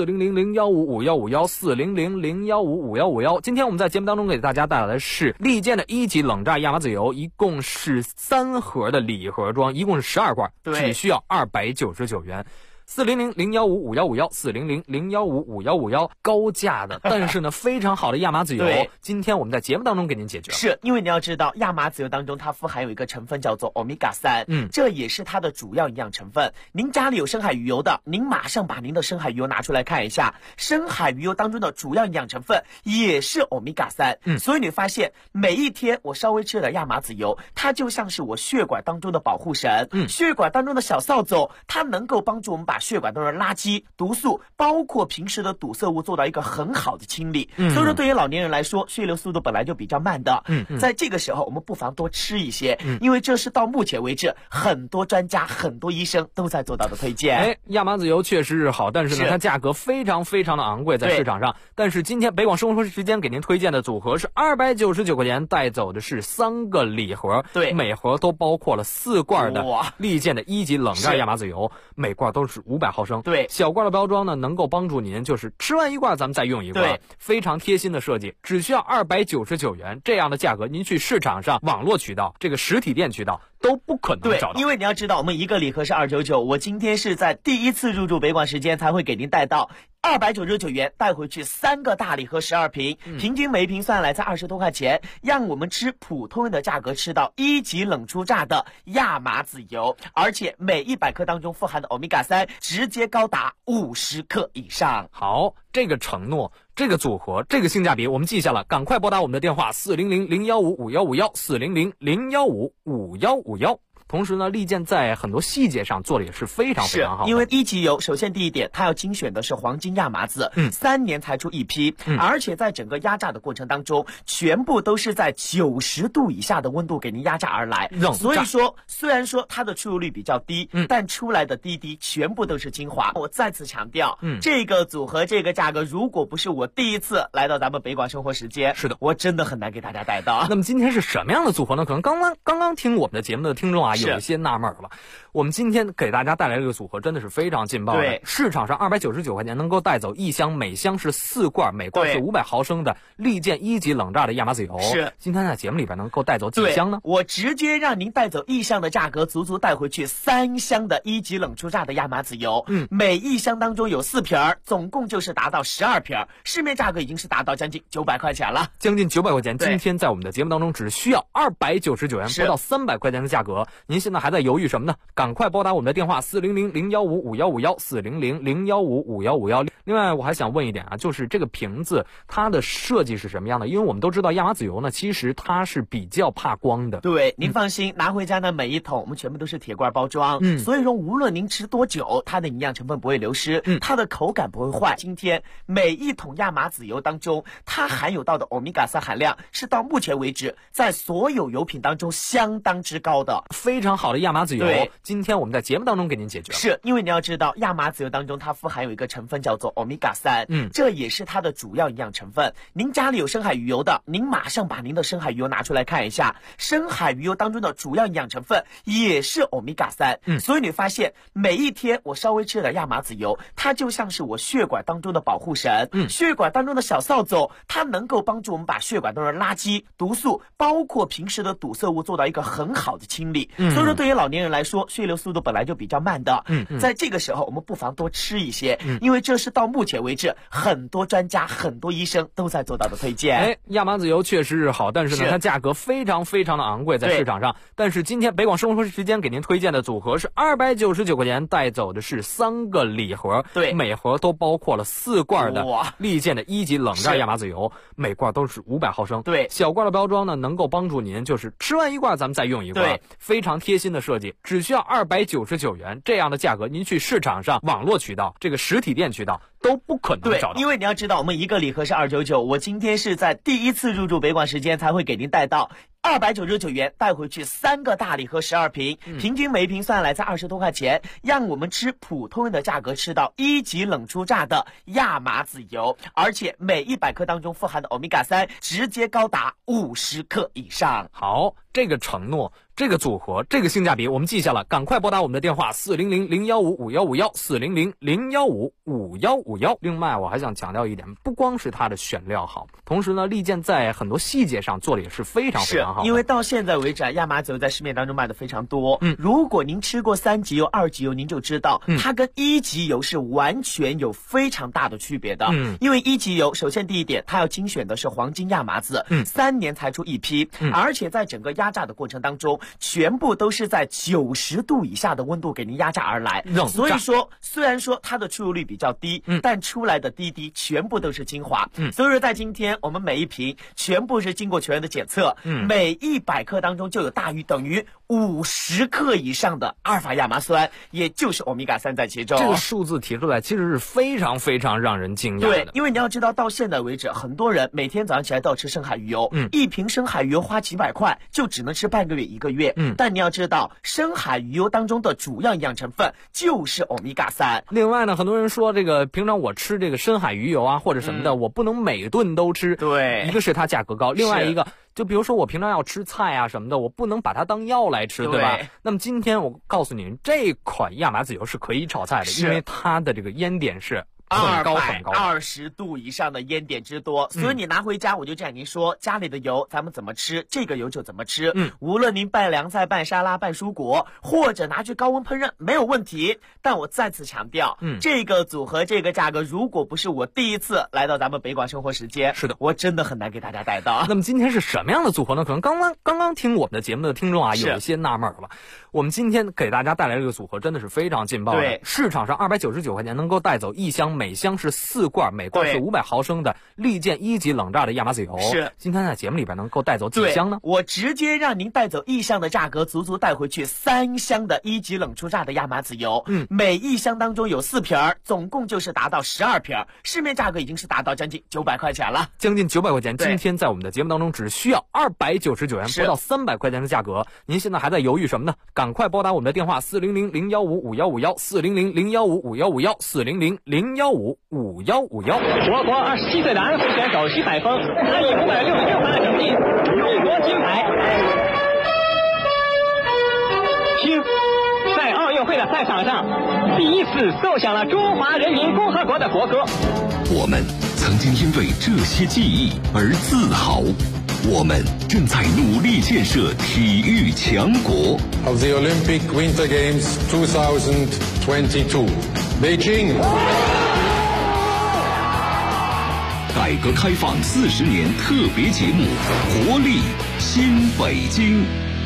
，400-015-5151，400-015-5151。今天我们在节目当中给大家带来的是利剑的1级冷榨亚麻籽油，一共是3盒的礼盒装，一共是12罐，只需要299元。400-015-5151，400-015-5151，高价的，但是呢非常好的亚麻籽油，今天我们在节目当中给您解决。 是因为你要知道，亚麻籽油当中它富含有一个成分叫做欧米伽3，这也是它的主要营养成分。您家里有深海鱼油的，您马上把您的深海鱼油拿出来看一下，深海鱼油当中的主要营养成分也是欧米伽3。所以你发现每一天我稍微吃点亚麻籽油，它就像是我血管当中的保护神，血管当中的小扫帚，它能够帮助我们把血管当中的垃圾、毒素，包括平时的堵塞物做到一个很好的清理。所以说对于老年人来说，血流速度本来就比较慢的，在这个时候我们不妨多吃一些，因为这是到目前为止很多专家、很多医生都在做到的推荐。 亚麻籽油确实是好，但是呢它价格非常非常的昂贵在市场上。但是今天北广生活时间给您推荐的组合是299块钱，带走的是3个礼盒，每盒都包括了4罐的利剑的1级冷榨亚麻籽油，每罐都是500毫升。小罐的包装呢，能够帮助您就是吃完一罐咱们再用一罐，非常贴心的设计，只需要299元。这样的价格您去市场上网络渠道、这个实体店渠道都不可能找到。 因为你要知道，我们一个礼盒是299，我今天是在第一次入驻北广时间才会给您带到299元，带回去3个大礼盒12瓶，平均每一瓶算下来才20多块钱，让我们吃普通的价格吃到1级冷出榨的亚麻籽油，而且每100克当中富含的欧米伽3直接高达50克以上。 好，这个承诺，这个组合，这个性价比我们记下了，赶快拨打我们的电话400-015-5151，400-015-5151。 同时呢，利剑在很多细节上做的也是非常非常好的。 因为一级油，首先第一点，它要精选的是黄金亚麻籽，3年才出一批，而且在整个压榨的过程当中，全部都是在90度以下的温度给您压榨而来。所以说，虽然说它的出油率比较低，但出来的滴滴全部都是精华。我再次强调，这个组合这个价格，如果不是我第一次来到咱们北广生活时间， 是的， 我真的很难给大家带到。 那么今天是什么样的组合呢？可能刚刚听我们的节目的听众啊，有一些纳闷了。我们今天给大家带来这个组合真的是非常劲爆的。 对， 市场上299块钱能够带走一箱，每箱是4罐，每罐是500毫升的利剑1级冷榨的亚麻籽油。 是， 今天在节目里边能够带走几箱呢？ 我直接让您带走1箱的价格，足足带回去3箱的1级冷出榨的亚麻籽油。每一箱当中有4瓶，总共就是达到12瓶，市面价格已经是达到将近900块钱了， 将近900块钱。今天在我们的节目当中只需要299元，不到300块钱的价格。您现在还在犹豫什么呢？赶快拨打我们的电话400-015-5151，400-015-5151。另外我还想问一点啊，就是这个瓶子它的设计是什么样的？因为我们都知道亚麻籽油呢，其实它是比较怕光的。 对，您放心，拿回家呢每一桶我们全部都是铁罐包装，所以说无论您吃多久，它的营养成分不会流失，它的口感不会坏。今天每一桶亚麻籽油当中，它含有到的欧米伽3含量是到目前为止在所有油品当中相当之高的， 非常好的亚麻籽油。今天我们在节目当中给您解决了。 是因为你要知道，亚麻籽油当中它富含有一个成分叫做欧米伽3，这也是它的主要营养成分。您家里有深海鱼油的，您马上把您的深海鱼油拿出来看一下，深海鱼油当中的主要营养成分也是欧米伽3。所以你发现每一天我稍微吃点亚麻籽油，它就像是我血管当中的保护神，血管当中的小扫帚，它能够帮助我们把血管当中的垃圾、毒素，包括平时的堵塞物做到一个很好的清理。所以说对于老年人来说，血流速度本来就比较慢的，在这个时候我们不妨多吃一些，因为这是到目前为止很多专家、很多医生都在做到的推荐。 亚麻籽油确实是好，但是呢，它价格非常非常的昂贵，在市场上。但是今天北广生活时间给您推荐的组合是299块钱，带走的是3个礼盒，每盒都包括了4罐的利剑的1级冷榨亚麻籽油，每罐都是500毫升。小罐的包装呢，能够帮助您就是吃完1罐咱们再用1罐，非常贴心的设计，只需要299元，这样的价格您去市场上网络渠道、这个实体店渠道都不可能找到。 因为你要知道，我们一个礼盒是299，我今天是在第一次入驻北广时间才会给您带到299元，带回去3个大礼盒12瓶，平均每一瓶算来在20多块钱，让我们吃普通人的价格吃到1级冷出榨的亚麻籽油，而且每100克当中富含的欧米伽3直接高达50克以上。 好，这个承诺，这个组合，这个性价比我们记下了，赶快拨打我们的电话400-015-5151，400-015-5151。另外我还想强调一点，不光是它的选料好，同时呢，利剑在很多细节上做的也是非常非常好的。 因为到现在为止，亚麻籽油在市面当中卖的非常多。如果您吃过3级油、2级油，您就知道它跟1级油是完全有非常大的区别的。因为1级油，首先第一点，它要精选的是黄金亚麻籽，3年才出一批，而且在整个压榨的过程当中，全部都是在90度以下的温度给您压榨而来。所以说，虽然说它的出油率比较低，但出来的滴滴全部都是精华。所以说，在今天我们每一瓶全部是经过全员的检测，每100克当中就有大于等于50克以上的阿尔法亚麻酸，也就是欧米伽3在其中。 这个数字提出来其实是非常非常让人惊讶的。 对，因为你要知道，到现在为止，很多人每天早上起来都要吃深海鱼油，一瓶深海鱼油花几百块，就只能吃半个月、1个月。但你要知道，深海鱼油当中的主要营养成分就是欧米伽3。 另外呢，很多人说这个平常我吃这个深海鱼油啊或者什么的，我不能每顿都吃。 对， 一个是它价格高，另外一个就比如说我平常要吃菜啊什么的，我不能把它当药来吃，对吧？那么今天我告诉您，这款亚麻籽油是可以炒菜的，因为它的这个烟点是很高很高 ，220度以上的烟点之多，所以你拿回家，我就这样您说，家里的油咱们怎么吃，这个油就怎么吃。无论您拌凉菜、拌沙拉、拌蔬果，或者拿去高温烹饪，没有问题。但我再次强调，这个组合这个价格，如果不是我第一次来到咱们北广生活时间， 是的， 我真的很难给大家带到。 那么今天是什么样的组合呢？可能刚刚听我们的节目的听众啊，有一些纳闷了。我们今天给大家带来这个组合真的是非常劲爆的。市场上299块钱能够带走1箱。 每箱是4罐，每罐是500毫升的利剑1级冷榨的亚麻籽油。 是， 今天在节目里边能够带走几箱呢？ 我直接让您带走1箱的价格，足足带回去3箱的1级冷出榨的亚麻籽油。每1箱当中有4瓶，总共就是达到12瓶，市面价格已经是达到将近900块钱了， 将近900块钱。今天在我们的节目当中只需要299元，不到300块钱的价格。您现在还在犹豫什么呢？赶快拨打我们的电话400-015-5151，400-015-5151，400-015-5151。 我国27岁的安徽选手徐海峰，他以566分的成绩荣夺金牌。听，在奥运会的赛场上，第一次奏响了中华人民共和国的国歌。 我们曾经因为这些记忆而自豪。我们正在努力建设体育强国。 Of the Olympic Winter Games 2022, Beijing. 改革开放40年特别节目，活力新北京。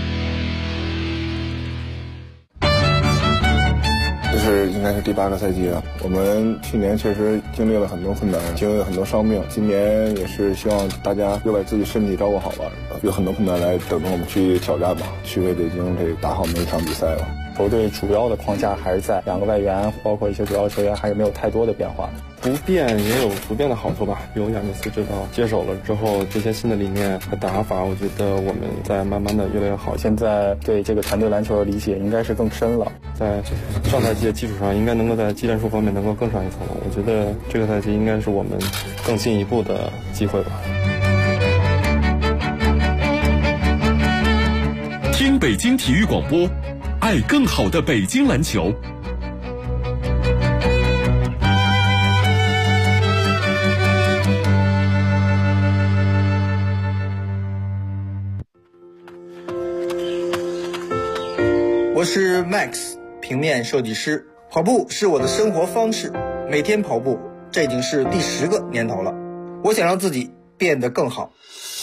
这是应该是第8个赛季了。我们去年确实经历了很多困难，经历了很多伤病。今年也是希望大家又把自己身体照顾好吧，有很多困难来等着我们去挑战吧，去为北京这打好每一场比赛吧。 球队主要的框架还是在2个外援，包括一些主要球员还是没有太多的变化。 不变也有不变的好处吧。有亚尼斯指导接手了之后，这些新的理念和打法，我觉得我们在慢慢的越来越好。 现在对这个团队篮球的理解应该是更深了， 在上赛季的基础上，应该能够在技战术方面能够更上一层楼。我觉得这个赛季应该是我们更进一步的机会吧。 听北京体育广播，爱更好的北京篮球。 我是 Max， 平面设计师。跑步是我的生活方式，每天跑步，这已经是第10个年头了。我想让自己变得更好。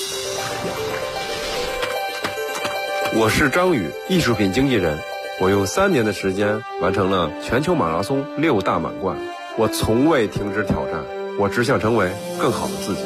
我是张宇，艺术品经纪人。我用3年的时间完成了全球马拉松6大满贯。我从未停止挑战，我只想成为更好的自己。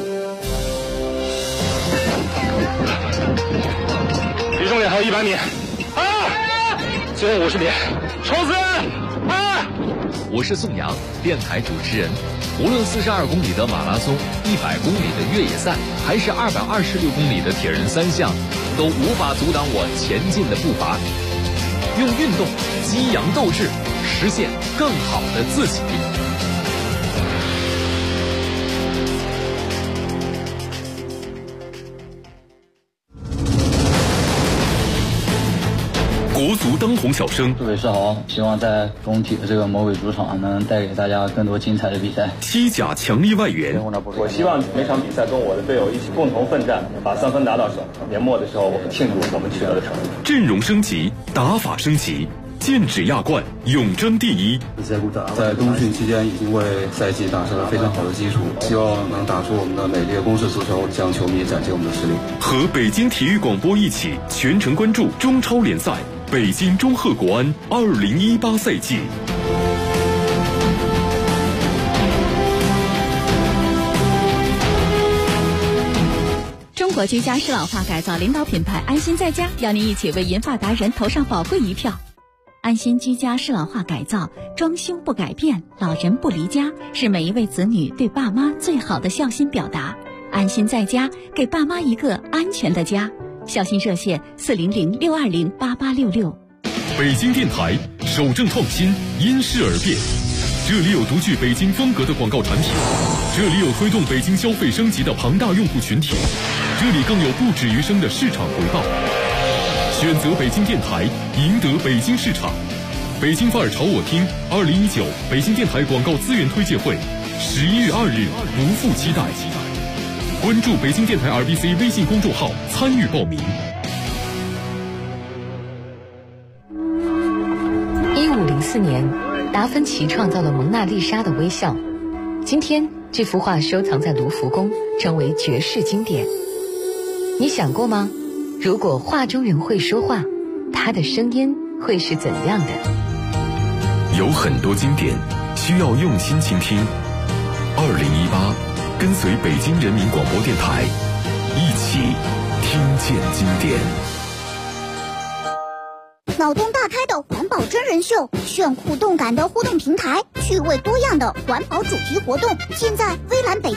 离终点还有100米。最后50米，冲刺！ 我是宋阳，电台主持人。无论42公里的马拉松、100公里的越野赛，还是226公里的铁人3项，都无法阻挡我前进的步伐。用运动激扬斗志，实现更好的自己。 国足当红小生， 各位是好，希望在中体的这个魔鬼主场能带给大家更多精彩的比赛。 西甲强力外援， 我希望每场比赛跟我的队友一起共同奋战，把3分打到手。年末的时候，我们庆祝我们取得的成绩。 阵容升级，打法升级，剑指亚冠，永争第一。 在冬训期间已经为赛季打下了非常好的基础，希望能打出我们的美丽的攻势足球，向球迷展现我们的实力。 和北京体育广播一起全程关注中超联赛。北京中赫国安2018赛季。 中国居家适老化改造领导品牌安心在家，邀您一起为银发达人投上宝贵一票。安心居家适老化改造，装修不改变，老人不离家，是每一位子女对爸妈最好的孝心表达。安心在家，给爸妈一个安全的家。孝心热线400-620-8866。 北京电台守正创新，因势而变。这里有独具北京风格的广告产品，这里有推动北京消费升级的庞大用户群体，这里更有不止余生的市场回报。选择北京电台，赢得北京市场。北京范儿朝我听2019北京电台广告资源推介会，11月2日不负期待。关注北京电台 RBC 微信公众号参与报名。 1504年，达芬奇创造了蒙娜丽莎的微笑。今天，这幅画收藏在卢浮宫，成为绝世经典。你想过吗？如果画中人会说话，他的声音会是怎样的？ 有很多经典需要用心倾听， 跟随北京人民广播电台，一起听见经典。 脑洞大开的环保真人秀，炫酷动感的互动平台，趣味多样的环保主题活动，尽在微蓝北